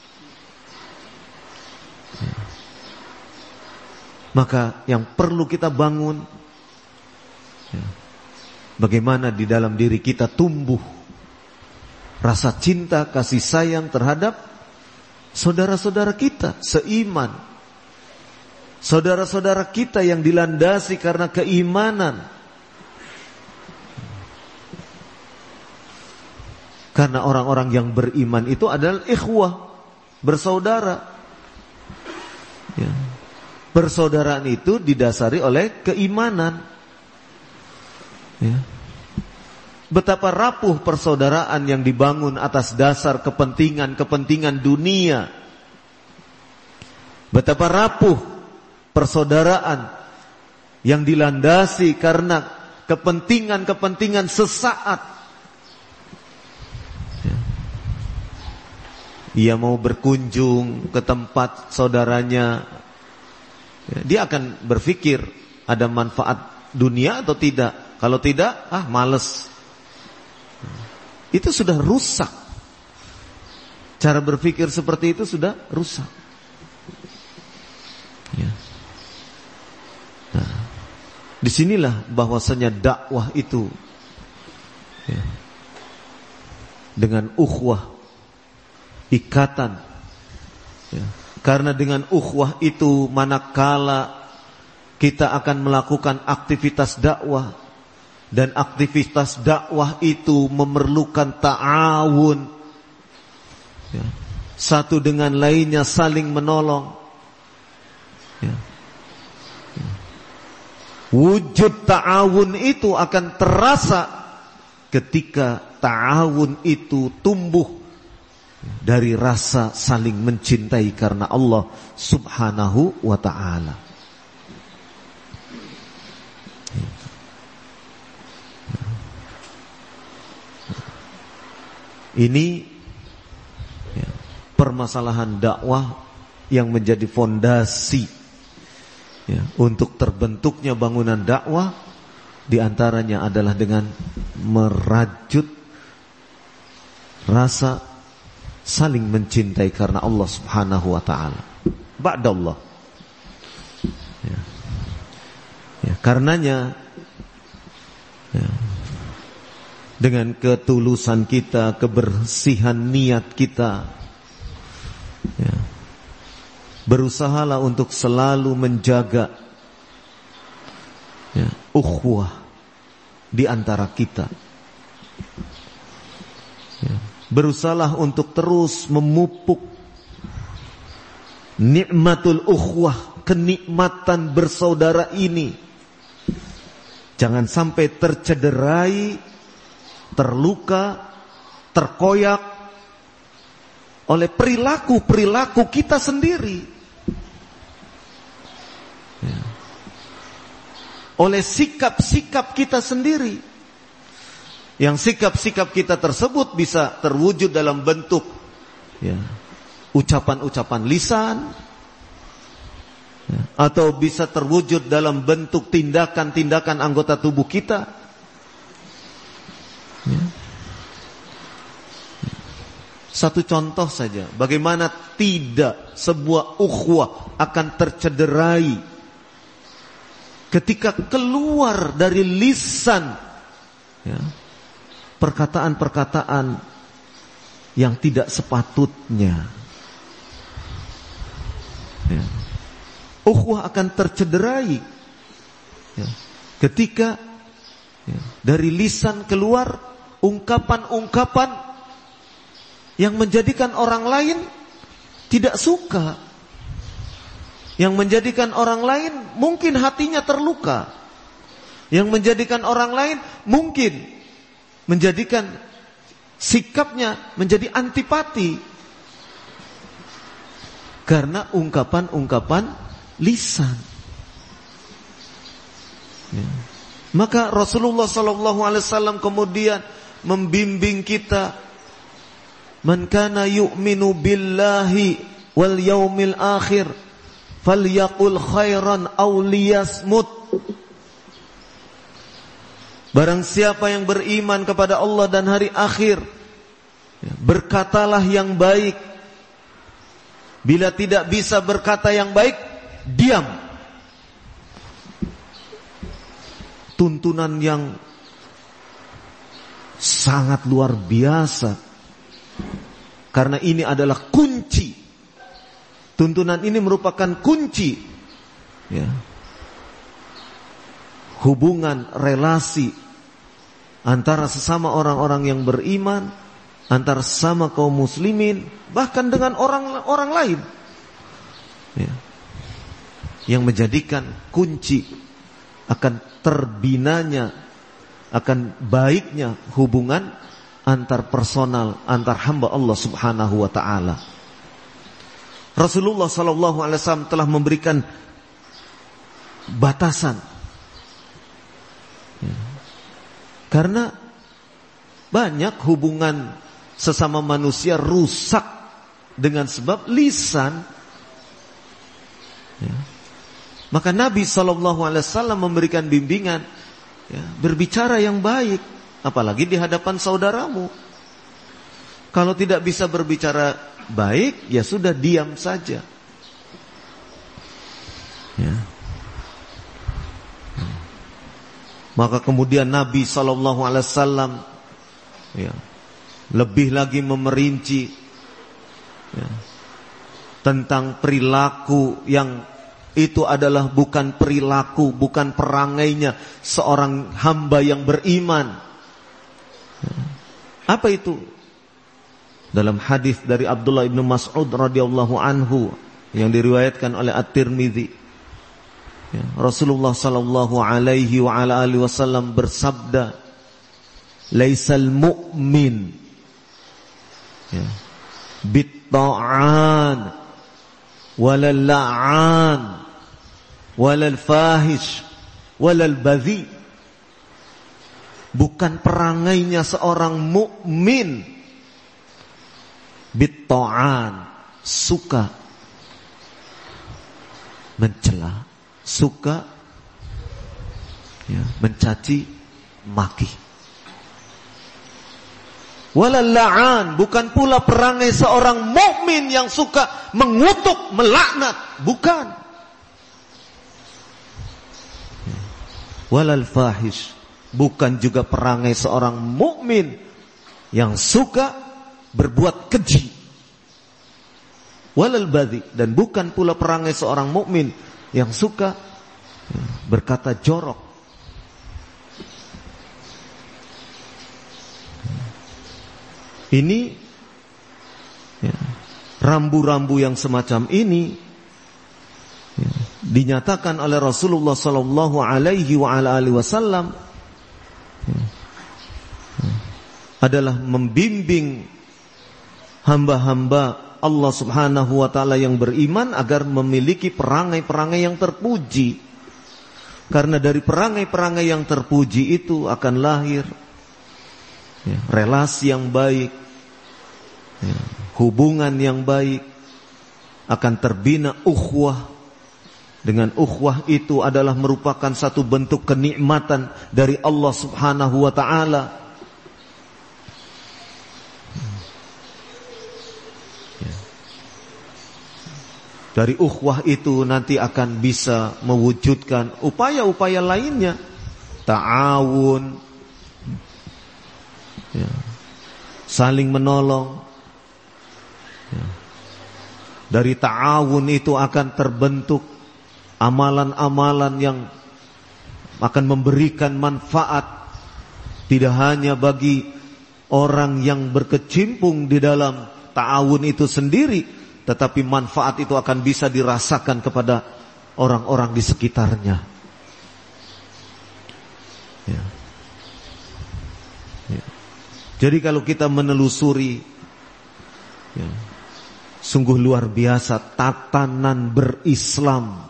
ya. Maka yang perlu kita bangun ya, bagaimana di dalam diri kita tumbuh rasa cinta, kasih sayang terhadap saudara-saudara kita seiman saudara-saudara kita yang dilandasi karena keimanan. Karena orang-orang yang beriman itu adalah ikhwah, bersaudara. Ya. Persaudaraan itu didasari oleh keimanan. Ya. Betapa rapuh persaudaraan yang dibangun atas dasar kepentingan-kepentingan dunia. Betapa rapuh persaudaraan yang dilandasi karena kepentingan-kepentingan sesaat. Ia mau berkunjung ke tempat saudaranya, dia akan berpikir ada manfaat dunia atau tidak. Kalau tidak, ah males. Itu sudah rusak. Cara berpikir seperti itu sudah rusak. Ya. Nah, disinilah bahwasanya dakwah itu ya, dengan ukhuwah, ikatan ya. Karena dengan ukhuwah itu manakala kita akan melakukan aktivitas dakwah, dan aktivitas dakwah itu memerlukan ta'awun ya. Satu dengan lainnya saling menolong ya. Ya. Wujud ta'awun itu akan terasa ketika ta'awun itu tumbuh dari rasa saling mencintai karena Allah Subhanahu wa ta'ala. Ini ya, permasalahan dakwah yang menjadi fondasi ya, untuk terbentuknya bangunan dakwah. Di antaranya adalah dengan merajut rasa saling mencintai karena Allah Subhanahu wa ta'ala. Ba'dallah ya. Ya, karenanya ya, dengan ketulusan kita, kebersihan niat kita ya, berusahalah untuk selalu menjaga ya, ukhuwah di antara kita ya. Berusahalah untuk terus memupuk nikmatul ukhuwah, kenikmatan bersaudara ini. Jangan sampai tercederai, terluka, terkoyak oleh perilaku-perilaku kita sendiri ya. Oleh sikap-sikap kita sendiri. Yang sikap-sikap kita tersebut bisa terwujud dalam bentuk ya, ucapan-ucapan lisan ya, atau bisa terwujud dalam bentuk tindakan-tindakan anggota tubuh kita ya. Satu contoh saja, bagaimana tidak sebuah ukhuwah akan tercederai ketika keluar dari lisan ya, perkataan-perkataan yang tidak sepatutnya ya. Ukhuwah akan tercederai ya, ketika ya, dari lisan keluar ungkapan-ungkapan yang menjadikan orang lain tidak suka, yang menjadikan orang lain mungkin hatinya terluka, yang menjadikan orang lain mungkin menjadikan sikapnya menjadi antipati karena ungkapan-ungkapan lisan ya. Maka Rasulullah sallallahu alaihi wasallam kemudian membimbing kita, man kana yu'minu billahi wal yaumil akhir falyaqul khairan aw liyasmut. Barang siapa yang beriman kepada Allah dan hari akhir, berkatalah yang baik. Bila tidak bisa berkata yang baik, diam. Tuntunan yang sangat luar biasa, karena ini adalah kunci. Tuntunan ini merupakan kunci ya, hubungan relasi antara sesama orang-orang yang beriman, antara sesama kaum muslimin, bahkan dengan orang-orang lain, ya, yang menjadikan kunci akan terbinanya, akan baiknya hubungan antar personal, antar hamba Allah Subhanahu wa taala. Rasulullah sallallahu alaihi wasallam telah memberikan batasan, ya, karena banyak hubungan sesama manusia rusak dengan sebab lisan, ya. Maka Nabi sallallahu alaihi wasallam memberikan bimbingan, ya, berbicara yang baik, apalagi di hadapan saudaramu. Kalau tidak bisa berbicara baik, ya sudah, diam saja, ya. Maka kemudian Nabi sallallahu alaihi wasallam, ya, lebih lagi memerinci, ya, tentang perilaku yang itu adalah bukan perilaku, bukan perangainya seorang hamba yang beriman. Ya. Apa itu? Dalam hadis dari Abdullah bin Mas'ud radhiyallahu anhu yang diriwayatkan oleh At-Tirmidzi, ya, Rasulullah sallallahu alaihi wa ala alihi wasallam bersabda, "Laisal mu'min, ya, bit-ta'an walal la'an walal fahish walal badhi." Bukan perangainya seorang mukmin bit-ta'an, suka mencela, suka, ya, mencaci maki. Walal la'an, bukan pula perangai seorang mukmin yang suka mengutuk, melaknat, bukan. Walal fahish, bukan juga perangai seorang mukmin yang suka berbuat keji. Walal badhi, dan bukan pula perangai seorang mukmin yang suka berkata jorok. Ini, ya, rambu-rambu yang semacam ini, ya, dinyatakan oleh Rasulullah sallallahu alaihi wa ala alihi wasallam, ya, ya, adalah membimbing hamba-hamba Allah Subhanahu wa taala yang beriman agar memiliki perangai-perangai yang terpuji. Karena dari perangai-perangai yang terpuji itu akan lahir, ya, relasi yang baik, ya, hubungan yang baik, akan terbina ukhuwah. Dengan ukhuwah itu adalah merupakan satu bentuk kenikmatan dari Allah Subhanahu wa taala. Ya. Dari ukhuwah itu nanti akan bisa mewujudkan upaya-upaya lainnya, ta'awun, ya, saling menolong. Ya. Dari ta'awun itu akan terbentuk amalan-amalan yang akan memberikan manfaat tidak hanya bagi orang yang berkecimpung di dalam ta'awun itu sendiri, tetapi manfaat itu akan bisa dirasakan kepada orang-orang di sekitarnya. Ya. Ya. Jadi kalau kita menelusuri, ya, sungguh luar biasa tatanan berislam,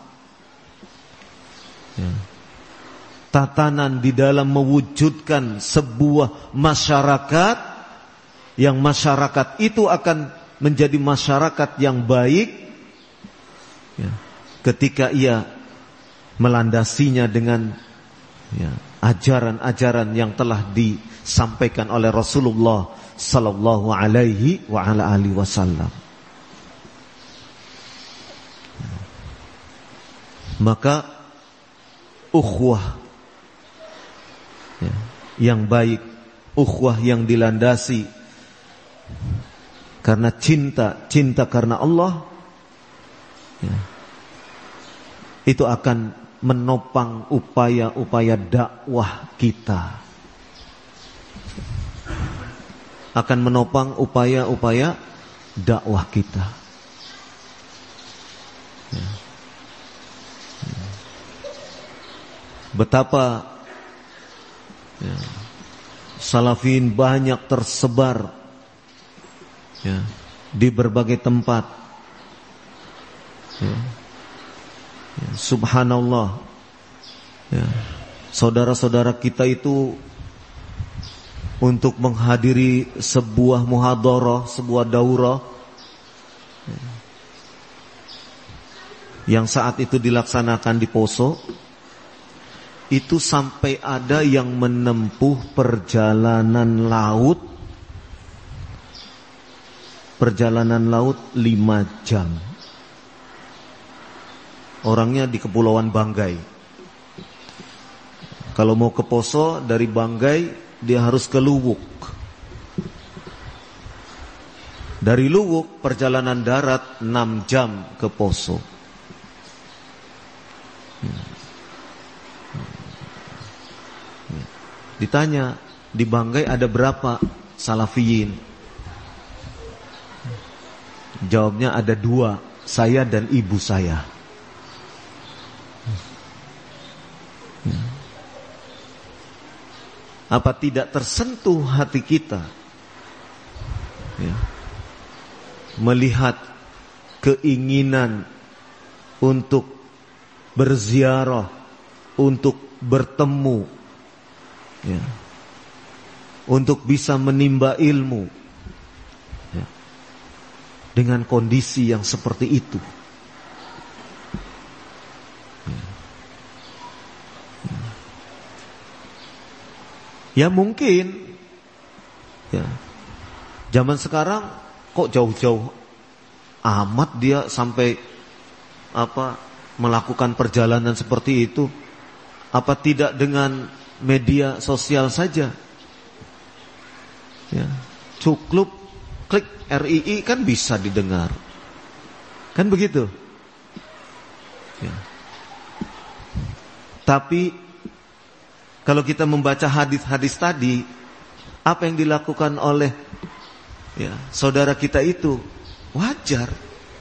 ya, tatanan di dalam mewujudkan sebuah masyarakat, yang masyarakat itu akan menjadi masyarakat yang baik, ya, ketika ia melandasinya dengan, ya, ajaran-ajaran yang telah disampaikan oleh Rasulullah sallallahu alaihi wa ala alihi wasallam. Maka ukhuwah, ya, yang baik, ukhuwah yang dilandasi karena cinta, cinta karena Allah, ya, itu akan menopang upaya-upaya dakwah kita, akan menopang upaya-upaya dakwah kita. Ya. Betapa ya, salafin banyak tersebar ya, di berbagai tempat. Ya. Ya, subhanallah. Ya. Saudara-saudara kita itu untuk menghadiri sebuah muhadharah, sebuah daurah ya, yang saat itu dilaksanakan di Poso, itu sampai ada yang menempuh perjalanan laut, perjalanan laut lima jam. Orangnya di Kepulauan Banggai. Kalau mau ke Poso dari Banggai, dia harus ke Luwuk. Dari Luwuk perjalanan darat enam jam ke Poso. Ditanya, di Banggai ada berapa salafiyin? Jawabnya ada dua, saya dan ibu saya. Apa tidak tersentuh hati kita ya, melihat keinginan untuk berziarah, untuk bertemu ya, untuk bisa menimba ilmu ya, dengan kondisi yang seperti itu. Ya mungkin ya, zaman sekarang kok jauh-jauh amat dia sampai apa melakukan perjalanan seperti itu. Apa tidak dengan media sosial saja ya, cukup klik R I I kan bisa didengar, kan begitu ya. Tapi kalau kita membaca hadis-hadis tadi, apa yang dilakukan oleh ya, saudara kita itu wajar.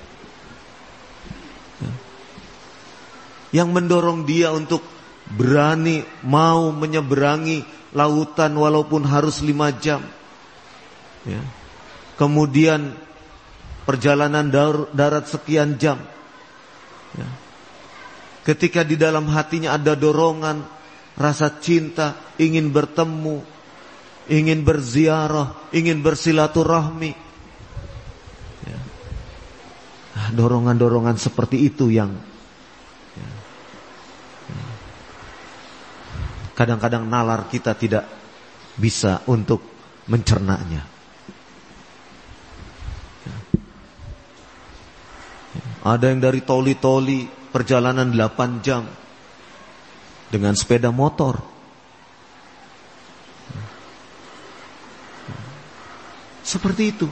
Ya. Yang mendorong dia untuk berani mau menyeberangi lautan walaupun harus lima jam. Ya. Kemudian perjalanan darat sekian jam. Ya. Ketika di dalam hatinya ada dorongan rasa cinta, ingin bertemu, ingin berziarah, ingin bersilaturahmi ya. Nah, dorongan-dorongan seperti itu yang ya, ya, kadang-kadang nalar kita tidak bisa untuk mencernanya ya. Ya. Ada yang dari toli-toli perjalanan delapan jam dengan sepeda motor. Seperti itu.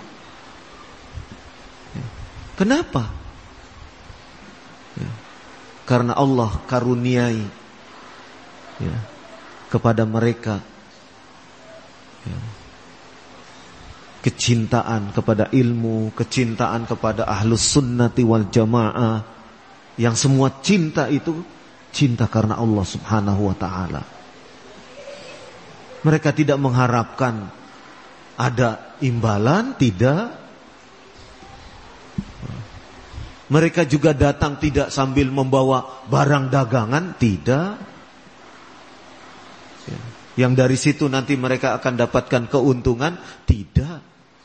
Kenapa? Karena Allah karuniai ya, kepada mereka ya, kecintaan kepada ilmu, kecintaan kepada ahlus sunnati wal jamaah, yang semua cinta itu cinta karena Allah subhanahu wa ta'ala. Mereka tidak mengharapkan ada imbalan, tidak. Mereka juga datang tidak sambil membawa barang dagangan, tidak. Yang dari situ nanti mereka akan dapatkan keuntungan, tidak.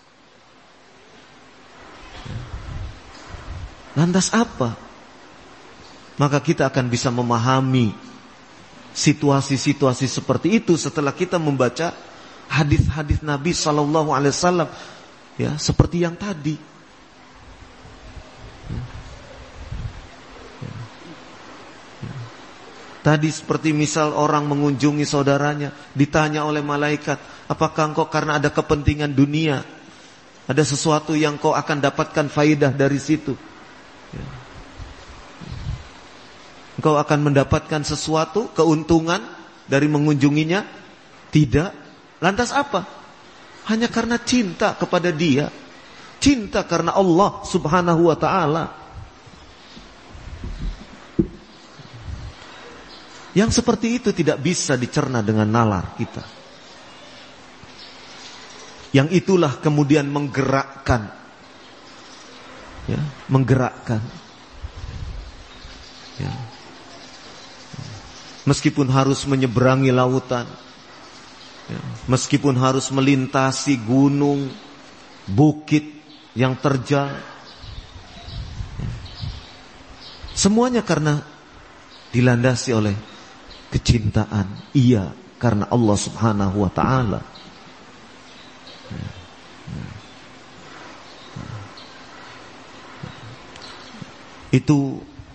Lantas apa? Maka kita akan bisa memahami situasi-situasi seperti itu setelah kita membaca hadis-hadis Nabi Sallallahu Alaihi Wasallam, ya seperti yang tadi. Ya. Ya. Ya. Tadi seperti misal orang mengunjungi saudaranya, ditanya oleh malaikat, apakah engkau karena ada kepentingan dunia, ada sesuatu yang kau akan dapatkan faidah dari situ? Ya. engkau akan mendapatkan sesuatu, keuntungan dari mengunjunginya? Tidak. Lantas apa? Hanya karena cinta kepada dia. Cinta karena Allah subhanahu wa ta'ala. Yang seperti itu tidak bisa dicerna dengan nalar kita. Yang itulah kemudian menggerakkan, ya, menggerakkan. Ya. Meskipun harus menyeberangi lautan, ya, meskipun harus melintasi gunung, bukit yang terjal, ya, semuanya karena dilandasi oleh kecintaan. Iya, karena Allah subhanahu wa ta'ala. Itu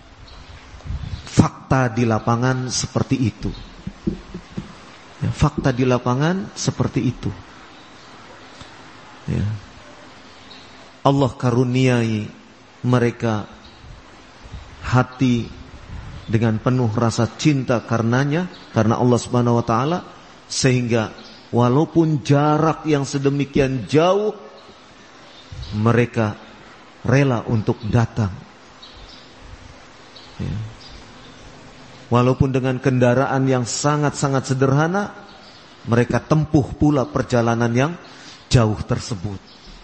fakta di lapangan seperti itu. Ya, fakta di lapangan seperti itu. Ya. Allah karuniai mereka hati dengan penuh rasa cinta karenanya, karena Allah subhanahu wa ta'ala, sehingga walaupun jarak yang sedemikian jauh, mereka rela untuk datang. Ya. Walaupun dengan kendaraan yang sangat-sangat sederhana, mereka tempuh pula perjalanan yang jauh tersebut.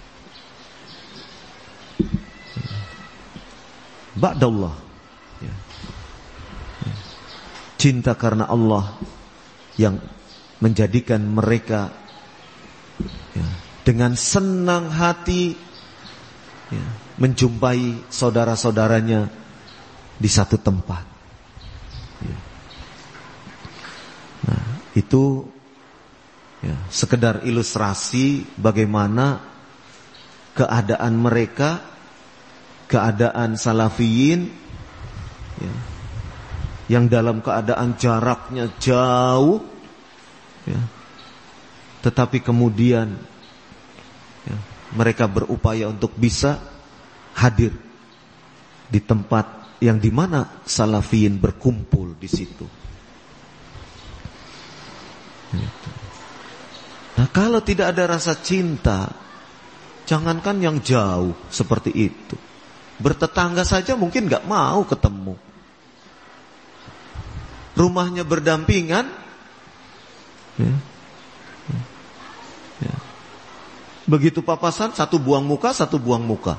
Ba'dallah, ya. Ya. Cinta karena Allah yang menjadikan mereka, ya, dengan senang hati, ya, menjumpai saudara-saudaranya di satu tempat. Ya. Nah, itu, ya, sekedar ilustrasi bagaimana keadaan mereka, keadaan salafiyin, ya, yang dalam keadaan jaraknya jauh, ya, tetapi kemudian, ya, mereka berupaya untuk bisa hadir di tempat yang dimana salafiyin berkumpul di situ. Nah, kalau tidak ada rasa cinta, jangankan yang jauh seperti itu, bertetangga saja mungkin gak mau ketemu. Rumahnya berdampingan, ya. Ya. Begitu papasan, satu buang muka, satu buang muka.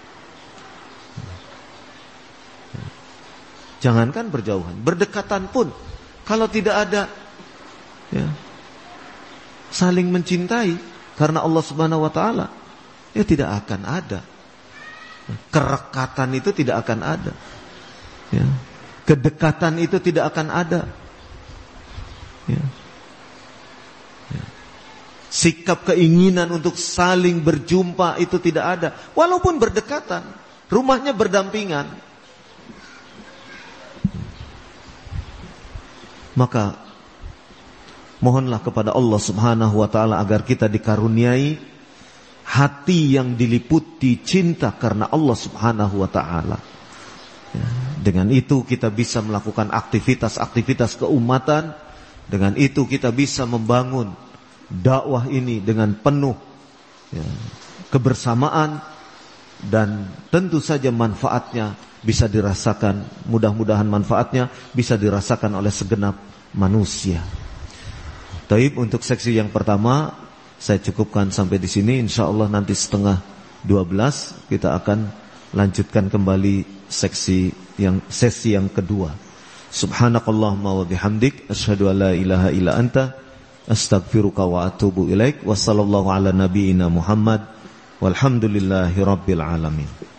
Jangankan berjauhan, berdekatan pun, kalau tidak ada, ya, saling mencintai karena Allah subhanahu wa ta'ala, ya tidak akan ada. Kerekatan itu tidak akan ada, ya. Kedekatan itu tidak akan ada, ya. Ya. Sikap keinginan untuk saling berjumpa itu tidak ada, walaupun berdekatan, rumahnya berdampingan. Maka mohonlah kepada Allah subhanahu wa ta'ala agar kita dikaruniai hati yang diliputi cinta karena Allah subhanahu wa ta'ala. Ya, dengan itu kita bisa melakukan aktivitas-aktivitas keumatan. Dengan itu kita bisa membangun dakwah ini dengan penuh, ya, kebersamaan. Dan tentu saja manfaatnya bisa dirasakan, mudah-mudahan manfaatnya bisa dirasakan oleh segenap manusia. Taib, untuk seksi yang pertama saya cukupkan sampai di sini. Insyaallah nanti setengah dua belas kita akan lanjutkan kembali seksi yang sesi yang kedua. Subhanakallahumma wa bihamdik, asyhadu an la ilaha illa anta, astaghfiruka wa atubu ilaik. Wassallallahu ala nabiyyina Muhammad walhamdulillahi rabbil alamin.